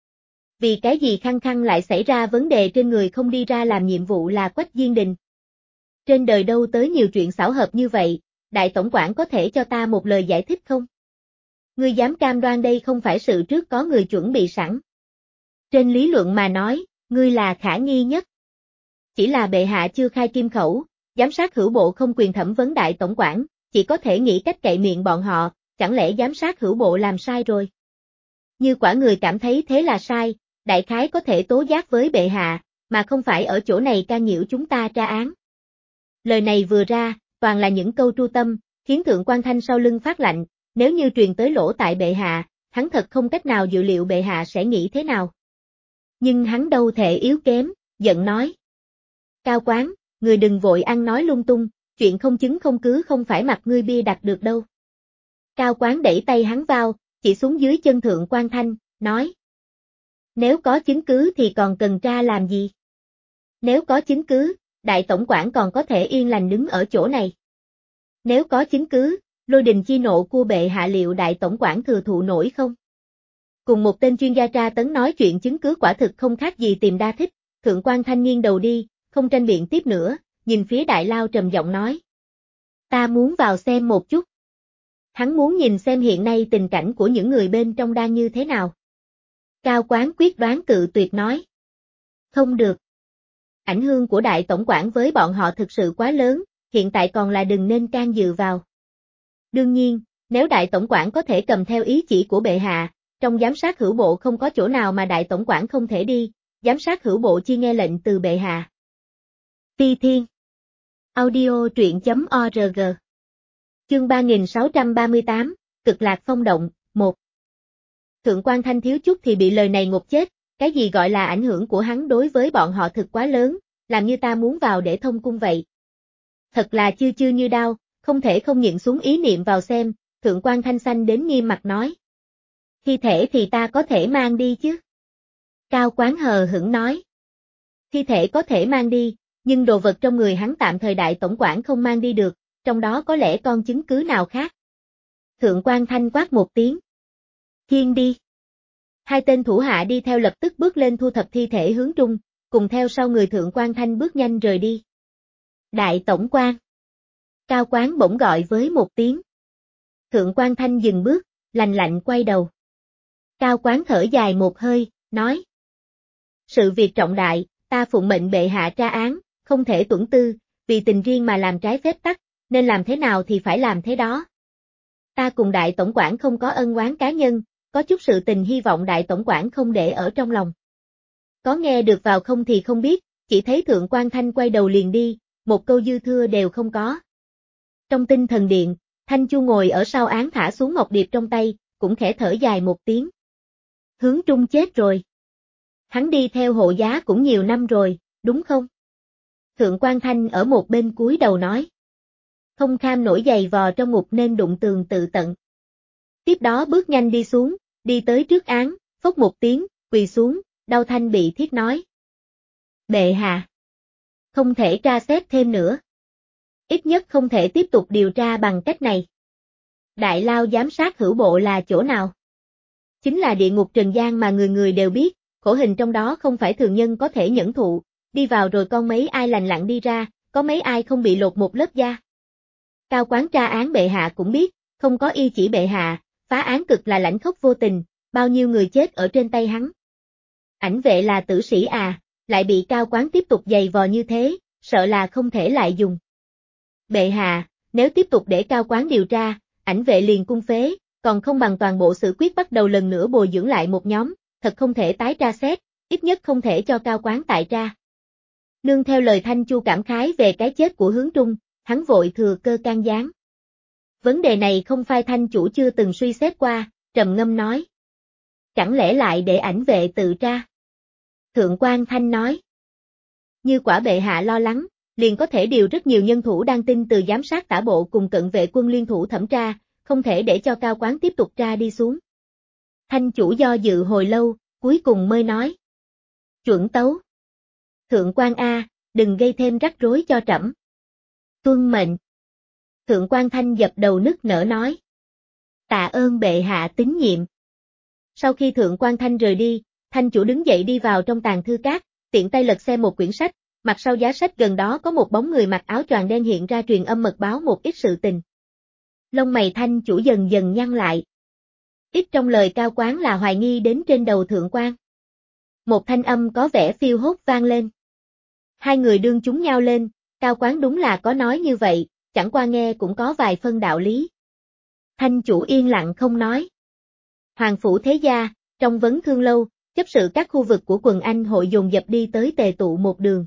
Vì cái gì khăng khăng lại xảy ra vấn đề trên người không đi ra làm nhiệm vụ là Quách Diên Đình. Trên đời đâu tới nhiều chuyện xảo hợp như vậy, đại tổng quản có thể cho ta một lời giải thích không? Ngươi dám cam đoan đây không phải sự trước có người chuẩn bị sẵn. Trên lý luận mà nói, ngươi là khả nghi nhất. Chỉ là bệ hạ chưa khai kim khẩu, giám sát hữu bộ không quyền thẩm vấn đại tổng quản, chỉ có thể nghĩ cách cậy miệng bọn họ, chẳng lẽ giám sát hữu bộ làm sai rồi? Như quả người cảm thấy thế là sai, đại khái có thể tố giác với bệ hạ, mà không phải ở chỗ này can nhiễu chúng ta tra án. Lời này vừa ra, toàn là những câu tru tâm, khiến Thượng quan Thanh sau lưng phát lạnh, nếu như truyền tới lỗ tại bệ hạ, hắn thật không cách nào dự liệu bệ hạ sẽ nghĩ thế nào. Nhưng hắn đâu thể yếu kém, giận nói. Cao Quán, người đừng vội ăn nói lung tung, chuyện không chứng không cứ không phải mặt ngươi bia đặt được đâu. Cao Quán đẩy tay hắn vào, chỉ xuống dưới chân Thượng quan Thanh, nói. Nếu có chứng cứ thì còn cần tra làm gì? Nếu có chứng cứ, đại tổng quản còn có thể yên lành đứng ở chỗ này. Nếu có chứng cứ, lôi đình chi nộ của bệ hạ liệu đại tổng quản thừa thụ nổi không? Cùng một tên chuyên gia tra tấn nói chuyện chứng cứ quả thực không khác gì tìm đa thích, Thượng quan Thanh nghiêng đầu đi, không tranh biện tiếp nữa, nhìn phía đại lao trầm giọng nói. Ta muốn vào xem một chút. Hắn muốn nhìn xem hiện nay tình cảnh của những người bên trong đang như thế nào. Cao Quán quyết đoán cự tuyệt nói. Không được. Ảnh hưởng của đại tổng quản với bọn họ thực sự quá lớn, hiện tại còn là đừng nên can dự vào. Đương nhiên, nếu đại tổng quản có thể cầm theo ý chỉ của bệ hạ, trong giám sát hữu bộ không có chỗ nào mà đại tổng quản không thể đi, giám sát hữu bộ chi nghe lệnh từ bệ hạ. Phi Thiên Audio truyện.org Chương ba nghìn sáu trăm ba mươi tám, Cực Lạc Phong Động, một Thượng quan Thanh thiếu chút thì bị lời này ngột chết, cái gì gọi là ảnh hưởng của hắn đối với bọn họ thực quá lớn, làm như ta muốn vào để thông cung vậy. Thật là chư chư như đau, không thể không nhịn xuống ý niệm vào xem, Thượng quan Thanh xanh đến nghiêm mặt nói. Thi thể thì ta có thể mang đi chứ? Cao Quán hờ hững nói. Thi thể có thể mang đi, nhưng đồ vật trong người hắn tạm thời đại tổng quản không mang đi được, trong đó có lẽ con chứng cứ nào khác. Thượng quan Thanh quát một tiếng. Thiên đi. Hai tên thủ hạ đi theo lập tức bước lên thu thập thi thể hướng trung, cùng theo sau người Thượng quan Thanh bước nhanh rời đi. Đại tổng quan. Cao Quán bỗng gọi với một tiếng. Thượng quan Thanh dừng bước, lạnh lạnh quay đầu. Cao Quán thở dài một hơi, nói. Sự việc trọng đại, ta phụng mệnh bệ hạ tra án, không thể tuẫn tư, vì tình riêng mà làm trái phép tắc, nên làm thế nào thì phải làm thế đó. Ta cùng đại tổng quản không có ân oán cá nhân, có chút sự tình hy vọng đại tổng quản không để ở trong lòng. Có nghe được vào không thì không biết, chỉ thấy Thượng quan Thanh quay đầu liền đi, một câu dư thưa đều không có. Trong tinh thần điện, Thanh Chu ngồi ở sau án thả xuống ngọc điệp trong tay, cũng khẽ thở dài một tiếng. Hướng Trung chết rồi. Hắn đi theo hộ giá cũng nhiều năm rồi, đúng không? Thượng quan Thanh ở một bên cúi đầu nói. Không kham nổi giày vò trong ngục nên đụng tường tự tận. Tiếp đó bước nhanh đi xuống, đi tới trước án, phốc một tiếng, quỳ xuống, đau thanh bị thiết nói. Bệ hạ. Không thể tra xét thêm nữa. Ít nhất không thể tiếp tục điều tra bằng cách này. Đại lao giám sát hữu bộ là chỗ nào? Chính là địa ngục trần gian mà người người đều biết, khổ hình trong đó không phải thường nhân có thể nhẫn thụ, đi vào rồi con mấy ai lành lặn đi ra, có mấy ai không bị lột một lớp da. Cao quán tra án bệ hạ cũng biết, không có y chỉ bệ hạ, phá án cực là lãnh khốc vô tình, bao nhiêu người chết ở trên tay hắn. Ảnh vệ là tử sĩ à, lại bị cao quán tiếp tục giày vò như thế, sợ là không thể lại dùng. Bệ hạ, nếu tiếp tục để cao quán điều tra, ảnh vệ liền cung phế, còn không bằng toàn bộ xử quyết bắt đầu lần nữa bồi dưỡng lại một nhóm, thật không thể tái tra xét, ít nhất không thể cho cao quán tại tra. Nương theo lời Thanh Chu cảm khái về cái chết của Hướng Trung, hắn vội thừa cơ can gián. Vấn đề này không phải Thanh chủ chưa từng suy xét qua, trầm ngâm nói. Chẳng lẽ lại để ảnh vệ tự tra? Thượng quan Thanh nói. Như quả bệ hạ lo lắng, liền có thể điều rất nhiều nhân thủ đang tin từ giám sát tả bộ cùng cận vệ quân liên thủ thẩm tra, không thể để cho cao quán tiếp tục tra đi xuống. Thanh chủ do dự hồi lâu, cuối cùng mới nói. Chuẩn tấu. Thượng quan A, đừng gây thêm rắc rối cho trẫm. Tuân mệnh. Thượng quan Thanh dập đầu nức nở nói. Tạ ơn bệ hạ tín nhiệm. Sau khi Thượng quan Thanh rời đi, Thanh chủ đứng dậy đi vào trong tàng thư các, tiện tay lật xem một quyển sách, mặt sau giá sách gần đó có một bóng người mặc áo choàng đen hiện ra truyền âm mật báo một ít sự tình. Lông mày Thanh chủ dần dần nhăn lại. Ít trong lời cao quán là hoài nghi đến trên đầu Thượng quan. Một thanh âm có vẻ phiêu hốt vang lên. Hai người đương chúng nhau lên, cao quán đúng là có nói như vậy, chẳng qua nghe cũng có vài phân đạo lý. Thanh chủ yên lặng không nói. Hoàng phủ thế gia, trong vấn thương lâu, chấp sự các khu vực của quần Anh hội dồn dập đi tới tề tụ một đường.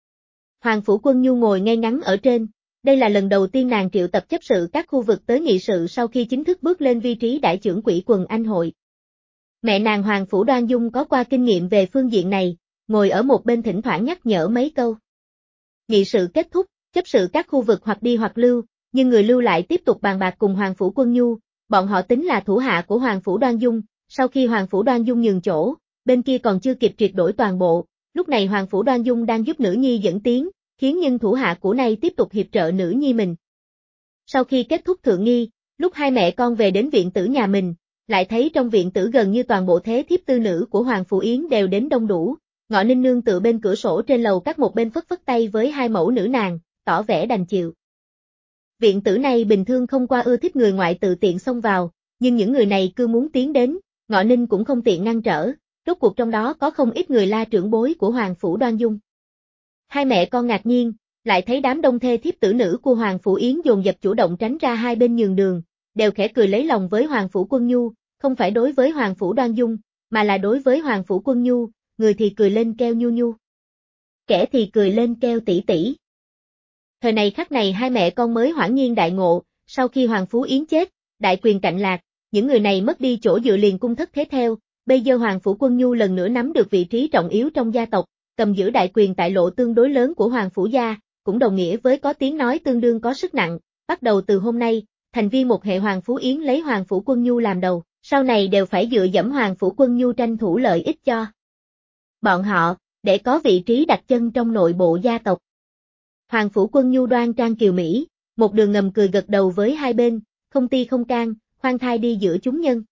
Hoàng phủ Quân Nhu ngồi ngay ngắn ở trên, đây là lần đầu tiên nàng triệu tập chấp sự các khu vực tới nghị sự sau khi chính thức bước lên vị trí đại trưởng quỹ quần Anh hội. Mẹ nàng Hoàng phủ Đoan Dung có qua kinh nghiệm về phương diện này, ngồi ở một bên thỉnh thoảng nhắc nhở mấy câu. Nghị sự kết thúc, chấp sự các khu vực hoặc đi hoặc lưu, nhưng người lưu lại tiếp tục bàn bạc cùng Hoàng phủ Quân Nhu, bọn họ tính là thủ hạ của Hoàng phủ Đoan Dung, sau khi Hoàng phủ Đoan Dung nhường chỗ, bên kia còn chưa kịp triệt đổi toàn bộ, lúc này Hoàng phủ Đoan Dung đang giúp nữ nhi dẫn tiếng, khiến nhân thủ hạ của này tiếp tục hiệp trợ nữ nhi mình. Sau khi kết thúc thượng nghi, lúc hai mẹ con về đến viện tử nhà mình, lại thấy trong viện tử gần như toàn bộ thế thiếp tư nữ của Hoàng phủ Yến đều đến đông đủ, Ngọ Ninh nương tự bên cửa sổ trên lầu các một bên phất phất tay với hai mẫu nữ nàng, tỏ vẻ đành chịu. Viện tử này bình thường không qua ưa thích người ngoại tự tiện xông vào, nhưng những người này cứ muốn tiến đến, Ngọ Ninh cũng không tiện ngăn trở, rốt cuộc trong đó có không ít người la trưởng bối của Hoàng phủ Đoan Dung. Hai mẹ con ngạc nhiên, lại thấy đám đông thê thiếp tử nữ của Hoàng phủ Yến dồn dập chủ động tránh ra hai bên nhường đường, đều khẽ cười lấy lòng với Hoàng phủ Quân Nhu, không phải đối với Hoàng phủ Đoan Dung, mà là đối với Hoàng phủ Quân Nhu, người thì cười lên kêu nhu nhu, kẻ thì cười lên kêu tỷ tỷ. Thời này khắc này hai mẹ con mới hoảng nhiên đại ngộ, sau khi Hoàng phủ Yến chết, đại quyền cạnh lạc, những người này mất đi chỗ dựa liền cung thất thế theo, bây giờ Hoàng phủ Quân Nhu lần nữa nắm được vị trí trọng yếu trong gia tộc, cầm giữ đại quyền tại lộ tương đối lớn của Hoàng phủ gia, cũng đồng nghĩa với có tiếng nói tương đương có sức nặng, bắt đầu từ hôm nay, thành viên một hệ Hoàng phủ Yến lấy Hoàng phủ Quân Nhu làm đầu, sau này đều phải dựa dẫm Hoàng phủ Quân Nhu tranh thủ lợi ích cho bọn họ, để có vị trí đặt chân trong nội bộ gia tộc. Hoàng phủ Quân Nhu đoan trang kiều Mỹ, một đường ngầm cười gật đầu với hai bên, không ti không can, khoan thai đi giữa chúng nhân.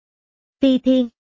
Phi Thiên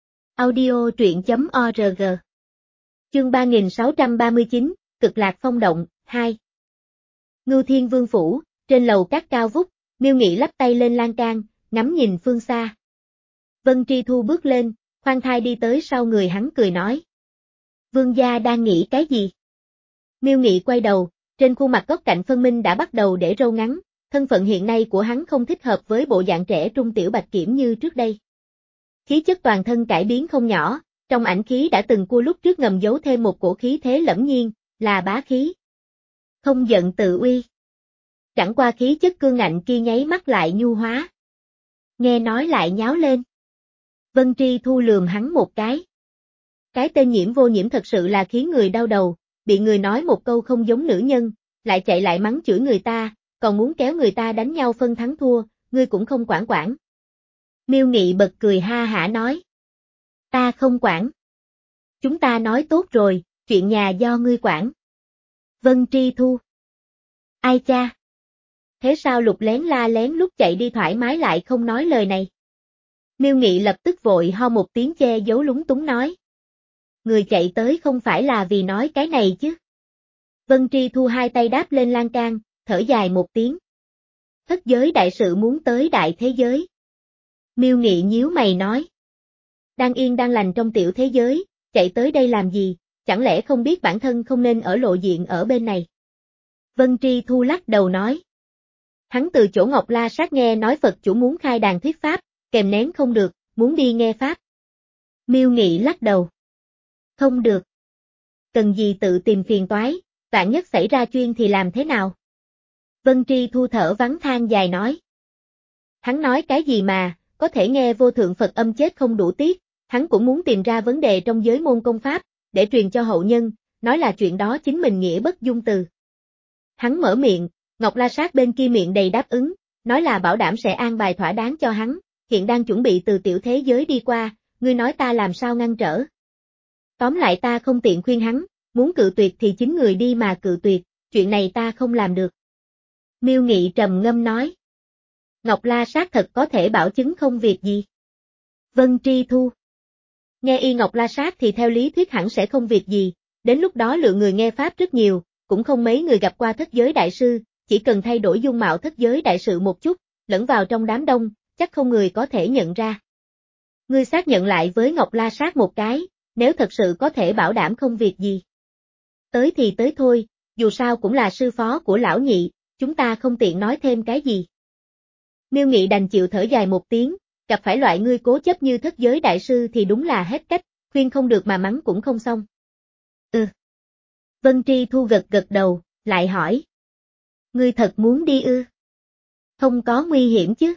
Audio truyện.org Chương ba nghìn sáu trăm ba mươi chín, Cực Lạc Phong Động, hai Ngưu Thiên Vương Phủ, trên lầu các cao vút, Miêu Nghị lắp tay lên lan can, ngắm nhìn phương xa. Vân Tri Thu bước lên, khoan thai đi tới sau người hắn cười nói. Vương gia đang nghĩ cái gì? Miêu Nghị quay đầu, trên khuôn mặt góc cạnh phân minh đã bắt đầu để râu ngắn, thân phận hiện nay của hắn không thích hợp với bộ dạng trẻ trung tiểu bạch kiểm như trước đây. Khí chất toàn thân cải biến không nhỏ, trong ảnh khí đã từng cua lúc trước ngầm giấu thêm một cổ khí thế lẫm nhiên, là bá khí. Không giận tự uy. Chẳng qua khí chất cương ngạnh kia nháy mắt lại nhu hóa. Nghe nói lại nháo lên. Vân Tri Thu lườm hắn một cái. Cái tên Nhiễm Vô Nhiễm thật sự là khiến người đau đầu, bị người nói một câu không giống nữ nhân, lại chạy lại mắng chửi người ta, còn muốn kéo người ta đánh nhau phân thắng thua, ngươi cũng không quản quản. Miêu Nghị bật cười ha hả nói. Ta không quản. Chúng ta nói tốt rồi, chuyện nhà do ngươi quản. Vân Tri Thu. Ai cha? Thế sao Lục lén la lén lúc chạy đi thoải mái lại không nói lời này? Miêu Nghị lập tức vội ho một tiếng che giấu lúng túng nói. Người chạy tới không phải là vì nói cái này chứ. Vân Tri Thu hai tay đáp lên lan can, thở dài một tiếng. Thất giới đại sự muốn tới đại thế giới. Miêu Nghị nhíu mày nói. Đang yên đang lành trong tiểu thế giới, chạy tới đây làm gì, chẳng lẽ không biết bản thân không nên ở lộ diện ở bên này. Vân Tri Thu lắc đầu nói. Hắn từ chỗ Ngọc La Sát nghe nói Phật chủ muốn khai đàn thuyết pháp, kèm nén không được, muốn đi nghe pháp. Miêu Nghị lắc đầu. Không được. Cần gì tự tìm phiền toái, vạn nhất xảy ra chuyên thì làm thế nào? Vân Tri Thu thở vắng than dài nói. Hắn nói cái gì mà, có thể nghe vô thượng Phật âm chết không đủ tiếc, hắn cũng muốn tìm ra vấn đề trong giới môn công pháp, để truyền cho hậu nhân, nói là chuyện đó chính mình nghĩa bất dung từ. Hắn mở miệng, Ngọc La Sát bên kia miệng đầy đáp ứng, nói là bảo đảm sẽ an bài thỏa đáng cho hắn, hiện đang chuẩn bị từ tiểu thế giới đi qua, ngươi nói ta làm sao ngăn trở. Tóm lại ta không tiện khuyên hắn, muốn cự tuyệt thì chính người đi mà cự tuyệt, chuyện này ta không làm được. Miêu Nghị trầm ngâm nói. Ngọc La Sát thật có thể bảo chứng không việc gì. Vân Tri Thu. Nghe y Ngọc La Sát thì theo lý thuyết hẳn sẽ không việc gì, đến lúc đó lượng người nghe pháp rất nhiều, cũng không mấy người gặp qua thất giới đại sư, chỉ cần thay đổi dung mạo thất giới đại sự một chút, lẫn vào trong đám đông, chắc không người có thể nhận ra. Ngươi xác nhận lại với Ngọc La Sát một cái, nếu thật sự có thể bảo đảm không việc gì. Tới thì tới thôi, dù sao cũng là sư phó của lão nhị, chúng ta không tiện nói thêm cái gì. Miêu Nghị đành chịu thở dài một tiếng, gặp phải loại ngươi cố chấp như thất giới đại sư thì đúng là hết cách, khuyên không được mà mắng cũng không xong. Ừ. Vân Tri Thu gật gật đầu, lại hỏi. Ngươi thật muốn đi ư? Không có nguy hiểm chứ?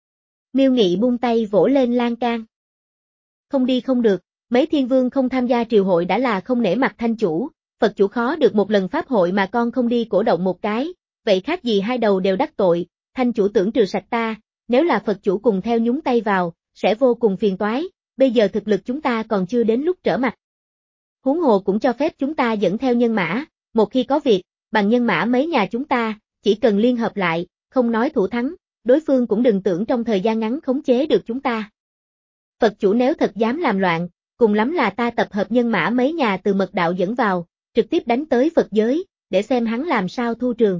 Miêu Nghị buông tay vỗ lên lan can. Không đi không được, mấy thiên vương không tham gia triều hội đã là không nể mặt thanh chủ, Phật chủ khó được một lần pháp hội mà con không đi cổ động một cái, vậy khác gì hai đầu đều đắc tội, thanh chủ tưởng trừ sạch ta, nếu là Phật chủ cùng theo nhúng tay vào, sẽ vô cùng phiền toái, bây giờ thực lực chúng ta còn chưa đến lúc trở mặt. Huống hồ cũng cho phép chúng ta dẫn theo nhân mã, một khi có việc, bằng nhân mã mấy nhà chúng ta, chỉ cần liên hợp lại, không nói thủ thắng, đối phương cũng đừng tưởng trong thời gian ngắn khống chế được chúng ta. Phật chủ nếu thật dám làm loạn, cùng lắm là ta tập hợp nhân mã mấy nhà từ mật đạo dẫn vào, trực tiếp đánh tới Phật giới, để xem hắn làm sao thu trường.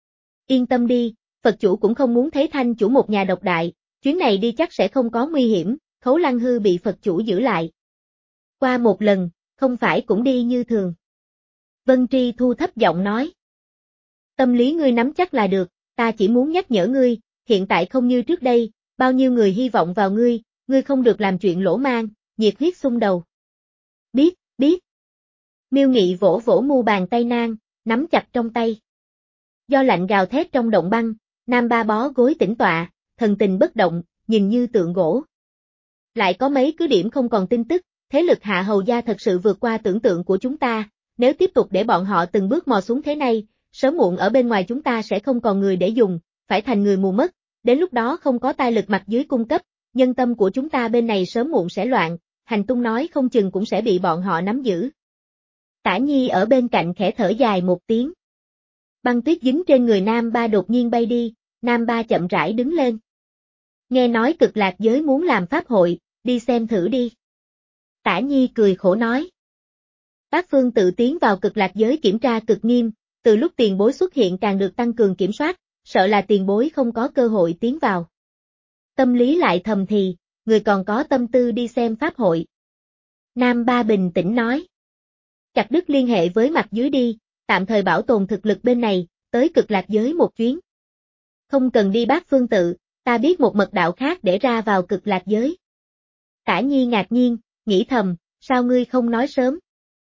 Yên tâm đi, Phật chủ cũng không muốn thấy thanh chủ một nhà độc đại, chuyến này đi chắc sẽ không có nguy hiểm, Khấu Lăng Hư bị Phật chủ giữ lại. Qua một lần, không phải cũng đi như thường. Vân Tri Thu thấp giọng nói. Tâm lý ngươi nắm chắc là được, ta chỉ muốn nhắc nhở ngươi, hiện tại không như trước đây, bao nhiêu người hy vọng vào ngươi, ngươi không được làm chuyện lỗ mang, nhiệt huyết xung đầu. Biết, biết. Miêu Nghị vỗ vỗ mu bàn tay nang, nắm chặt trong tay. Do lạnh gào thét trong động băng, Nam Ba bó gối tĩnh tọa, thần tình bất động, nhìn như tượng gỗ. Lại có mấy cứ điểm không còn tin tức, thế lực Hạ Hầu gia thật sự vượt qua tưởng tượng của chúng ta, nếu tiếp tục để bọn họ từng bước mò xuống thế này, sớm muộn ở bên ngoài chúng ta sẽ không còn người để dùng, phải thành người mù mất, đến lúc đó không có tai lực mặt dưới cung cấp, nhân tâm của chúng ta bên này sớm muộn sẽ loạn, hành tung nói không chừng cũng sẽ bị bọn họ nắm giữ. Tả Nhi ở bên cạnh khẽ thở dài một tiếng. Băng tuyết dính trên người Nam Ba đột nhiên bay đi, Nam Ba chậm rãi đứng lên. Nghe nói Cực Lạc giới muốn làm pháp hội, đi xem thử đi. Tả Nhi cười khổ nói. Bác Phương tự tiến vào Cực Lạc giới kiểm tra cực nghiêm, từ lúc tiền bối xuất hiện càng được tăng cường kiểm soát, sợ là tiền bối không có cơ hội tiến vào. Tâm lý lại thầm thì, người còn có tâm tư đi xem pháp hội. Nam Ba bình tĩnh nói. Chặt đứt liên hệ với mặt dưới đi, tạm thời bảo tồn thực lực bên này, tới Cực Lạc giới một chuyến. Không cần đi Bác Phương tự, ta biết một mật đạo khác để ra vào Cực Lạc giới. Tả Nhi ngạc nhiên, nghĩ thầm, sao ngươi không nói sớm?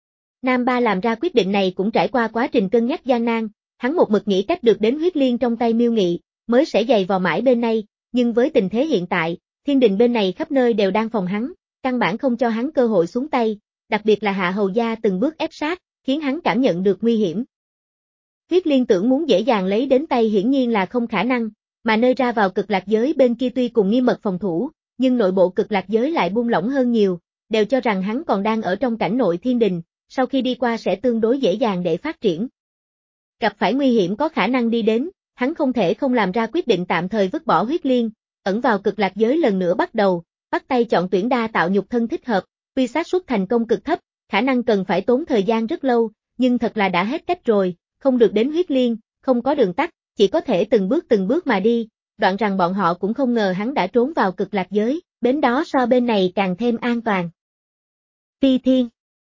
Nam Ba làm ra quyết định này cũng trải qua quá trình cân nhắc gian nan, hắn một mực nghĩ cách được đến huyết liên trong tay Miêu Nghị, mới sẽ giày vò mãi bên này, nhưng với tình thế hiện tại, thiên đình bên này khắp nơi đều đang phòng hắn, căn bản không cho hắn cơ hội xuống tay, đặc biệt là Hạ Hầu gia từng bước ép sát, khiến hắn cảm nhận được nguy hiểm. Huyết liên tưởng muốn dễ dàng lấy đến tay hiển nhiên là không khả năng, mà nơi ra vào Cực Lạc giới bên kia tuy cùng nghiêm mật phòng thủ, nhưng nội bộ Cực Lạc giới lại buông lỏng hơn nhiều, đều cho rằng hắn còn đang ở trong cảnh nội thiên đình, sau khi đi qua sẽ tương đối dễ dàng để phát triển. Gặp phải nguy hiểm có khả năng đi đến, hắn không thể không làm ra quyết định tạm thời vứt bỏ huyết liên, ẩn vào cực lạc giới lần nữa bắt đầu, bắt tay chọn tuyển đa tạo nhục thân thích hợp, tuy xác suất thành công cực thấp, khả năng cần phải tốn thời gian rất lâu, nhưng thật là đã hết cách rồi, không được đến huyết liên, không có đường tắt, chỉ có thể từng bước từng bước mà đi, đoạn rằng bọn họ cũng không ngờ hắn đã trốn vào cực lạc giới, bên đó so bên này càng thêm an toàn. Phi Thiên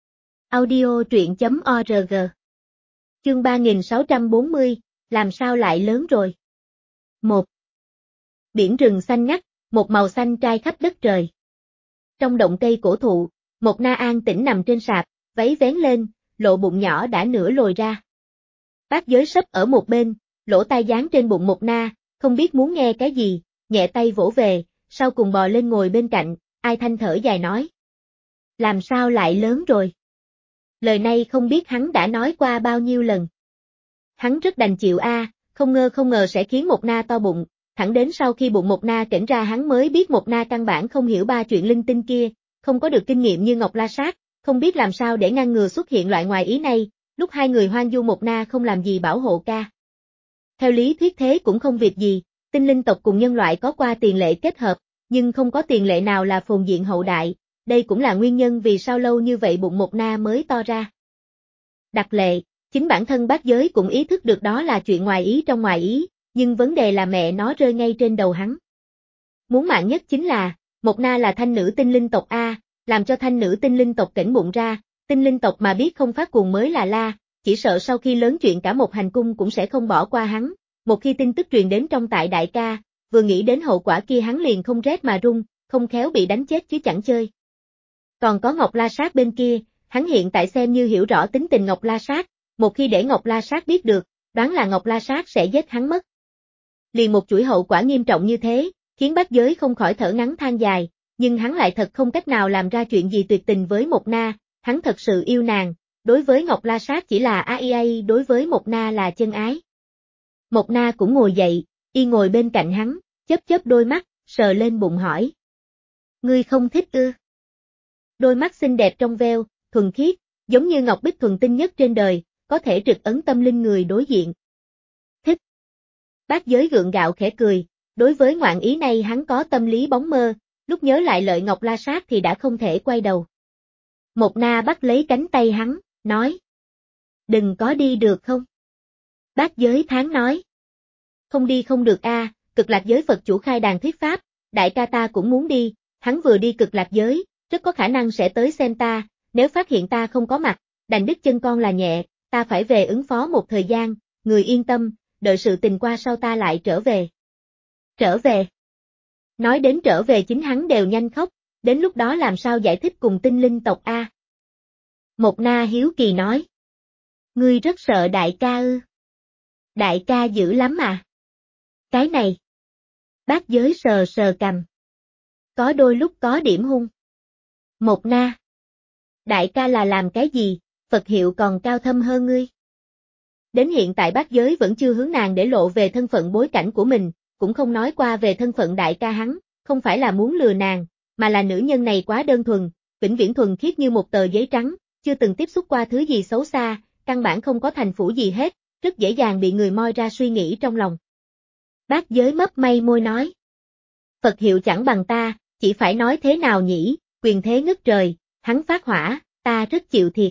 Audio truyện chấm org Chương ba nghìn sáu trăm bốn mươi, làm sao lại lớn rồi? một. Biển rừng xanh ngắt, một màu xanh trai khắp đất trời. Trong động cây cổ thụ, một Na an tĩnh nằm trên sạp, váy vén lên, lộ bụng nhỏ đã nửa lồi ra. Bác giới sấp ở một bên, lỗ tai dán trên bụng một Na, không biết muốn nghe cái gì, nhẹ tay vỗ về, sau cùng bò lên ngồi bên cạnh, ai thanh thở dài nói. Làm sao lại lớn rồi? Lời này không biết hắn đã nói qua bao nhiêu lần. Hắn rất đành chịu a, không ngờ không ngờ sẽ khiến một Na to bụng, thẳng đến sau khi bụng một Na kể ra hắn mới biết một Na căn bản không hiểu ba chuyện linh tinh kia, không có được kinh nghiệm như Ngọc La Sát, không biết làm sao để ngăn ngừa xuất hiện loại ngoài ý này, lúc hai người hoang du một Na không làm gì bảo hộ ca. Theo lý thuyết thế cũng không việc gì, tinh linh tộc cùng nhân loại có qua tiền lệ kết hợp, nhưng không có tiền lệ nào là phồn diện hậu đại, đây cũng là nguyên nhân vì sao lâu như vậy bụng một Na mới to ra. Đặc lệ, chính bản thân bác giới cũng ý thức được đó là chuyện ngoài ý trong ngoài ý, nhưng vấn đề là mẹ nó rơi ngay trên đầu hắn. Muốn mạng nhất chính là, một Na là thanh nữ tinh linh tộc A, làm cho thanh nữ tinh linh tộc tỉnh bụng ra, tinh linh tộc mà biết không phát cuồng mới là la, chỉ sợ sau khi lớn chuyện cả một hành cung cũng sẽ không bỏ qua hắn, một khi tin tức truyền đến trong tại đại ca, vừa nghĩ đến hậu quả kia hắn liền không rét mà run, không khéo bị đánh chết chứ chẳng chơi. Còn có Ngọc La Sát bên kia, hắn hiện tại xem như hiểu rõ tính tình Ngọc La Sát, một khi để Ngọc La Sát biết được, đoán là Ngọc La Sát sẽ giết hắn mất. Liền một chuỗi hậu quả nghiêm trọng như thế, khiến bác giới không khỏi thở ngắn than dài, nhưng hắn lại thật không cách nào làm ra chuyện gì tuyệt tình với một Na, hắn thật sự yêu nàng, đối với Ngọc La Sát chỉ là a i a, đối với một Na là chân ái. Một Na cũng ngồi dậy, y ngồi bên cạnh hắn, chớp chớp đôi mắt, sờ lên bụng hỏi. Ngươi không thích ư? Đôi mắt xinh đẹp trong veo, thuần khiết, giống như ngọc bích thuần tinh nhất trên đời, có thể trực ấn tâm linh người đối diện. Thích. Bác giới gượng gạo khẽ cười, đối với ngoạn ý này hắn có tâm lý bóng mơ, lúc nhớ lại lợi Ngọc La Sát thì đã không thể quay đầu. Một Na bắt lấy cánh tay hắn, nói. Đừng có đi được không? Bác giới tháng nói. Không đi không được a, cực lạc giới Phật chủ khai đàn thuyết pháp, đại ca ta cũng muốn đi, hắn vừa đi cực lạc giới, rất có khả năng sẽ tới xem ta, nếu phát hiện ta không có mặt, đành đứt chân con là nhẹ, ta phải về ứng phó một thời gian, người yên tâm, đợi sự tình qua sau ta lại trở về. Trở về. Nói đến trở về chính hắn đều nhanh khóc, đến lúc đó làm sao giải thích cùng tinh linh tộc a? Một Na hiếu kỳ nói. Ngươi rất sợ đại ca ư? Đại ca dữ lắm à? Cái này. Bác giới sờ sờ cằm. Có đôi lúc có điểm hung. Một Na. Đại ca là làm cái gì, Phật hiệu còn cao thâm hơn ngươi. Đến hiện tại bác giới vẫn chưa hướng nàng để lộ về thân phận bối cảnh của mình, cũng không nói qua về thân phận đại ca hắn, không phải là muốn lừa nàng, mà là nữ nhân này quá đơn thuần, vĩnh viễn thuần khiết như một tờ giấy trắng, chưa từng tiếp xúc qua thứ gì xấu xa, căn bản không có thành phủ gì hết, rất dễ dàng bị người moi ra suy nghĩ trong lòng. Bác giới mấp may môi nói. Phật hiệu chẳng bằng ta, chỉ phải nói thế nào nhỉ, quyền thế ngất trời, hắn phát hỏa, ta rất chịu thiệt.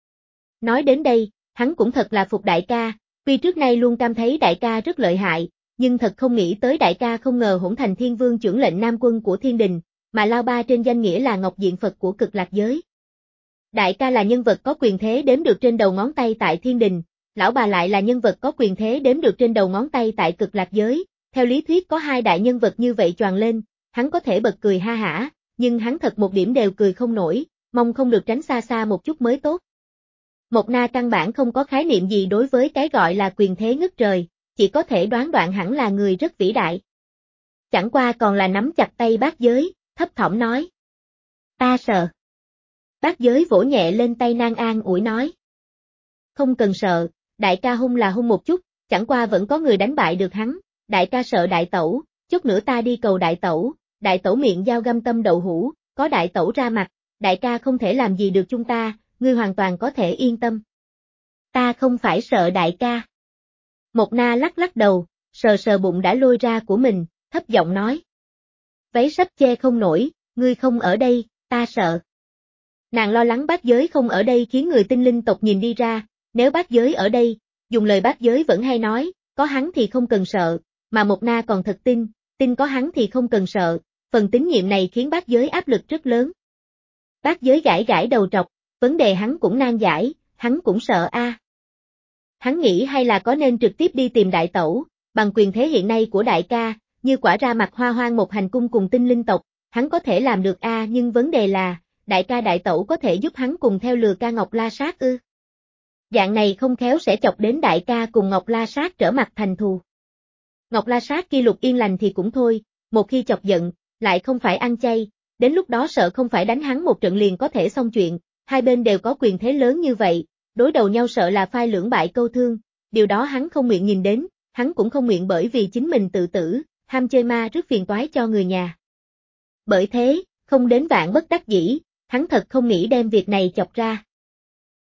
Nói đến đây, hắn cũng thật là phục đại ca, vì trước nay luôn cảm thấy đại ca rất lợi hại, nhưng thật không nghĩ tới đại ca không ngờ hỗn thành thiên vương trưởng lệnh nam quân của thiên đình, mà lao ba trên danh nghĩa là ngọc diện Phật của cực lạc giới. Đại ca là nhân vật có quyền thế đếm được trên đầu ngón tay tại thiên đình, lão bà lại là nhân vật có quyền thế đếm được trên đầu ngón tay tại cực lạc giới, theo lý thuyết có hai đại nhân vật như vậy choàng lên, hắn có thể bật cười ha hả, nhưng hắn thật một điểm đều cười không nổi, mong không được tránh xa xa một chút mới tốt. Một Na căn bản không có khái niệm gì đối với cái gọi là quyền thế ngất trời, chỉ có thể đoán đoạn hẳn là người rất vĩ đại. Chẳng qua còn là nắm chặt tay bác giới, thấp thỏm nói. Ta sợ. Bác giới vỗ nhẹ lên tay Nan An ủi nói. Không cần sợ, đại ca hung là hung một chút, chẳng qua vẫn có người đánh bại được hắn, đại ca sợ đại tẩu, chút nữa ta đi cầu đại tẩu, đại tẩu miệng dao găm tâm đậu hũ, có đại tẩu ra mặt, đại ca không thể làm gì được chúng ta, ngươi hoàn toàn có thể yên tâm. Ta không phải sợ đại ca. Một Na lắc lắc đầu, sờ sờ bụng đã lôi ra của mình, thấp giọng nói. Váy sắp che không nổi, ngươi không ở đây, ta sợ. Nàng lo lắng bát giới không ở đây khiến người tinh linh tộc nhìn đi ra, nếu bát giới ở đây, dùng lời bát giới vẫn hay nói, có hắn thì không cần sợ, mà Mộc Na còn thật tin, tin có hắn thì không cần sợ, phần tín nhiệm này khiến bát giới áp lực rất lớn. Bát giới gãi gãi đầu trọc, vấn đề hắn cũng nan giải, hắn cũng sợ a. À. Hắn nghĩ hay là có nên trực tiếp đi tìm đại tẩu, bằng quyền thế hiện nay của đại ca, như quả ra mặt Hoa Hoang một hành cung cùng tinh linh tộc, hắn có thể làm được a à, nhưng vấn đề là, đại ca đại tẩu có thể giúp hắn cùng theo lừa ca Ngọc La Sát ư. Dạng này không khéo sẽ chọc đến đại ca cùng Ngọc La Sát trở mặt thành thù. Ngọc La Sát kia Lục yên lành thì cũng thôi, một khi chọc giận, lại không phải ăn chay, đến lúc đó sợ không phải đánh hắn một trận liền có thể xong chuyện, hai bên đều có quyền thế lớn như vậy, đối đầu nhau sợ là phai lưỡng bại câu thương, điều đó hắn không nguyện nhìn đến, hắn cũng không nguyện bởi vì chính mình tự tử, ham chơi ma rất phiền toái cho người nhà. Bởi thế, không đến vạn bất đắc dĩ, hắn thật không nghĩ đem việc này chọc ra.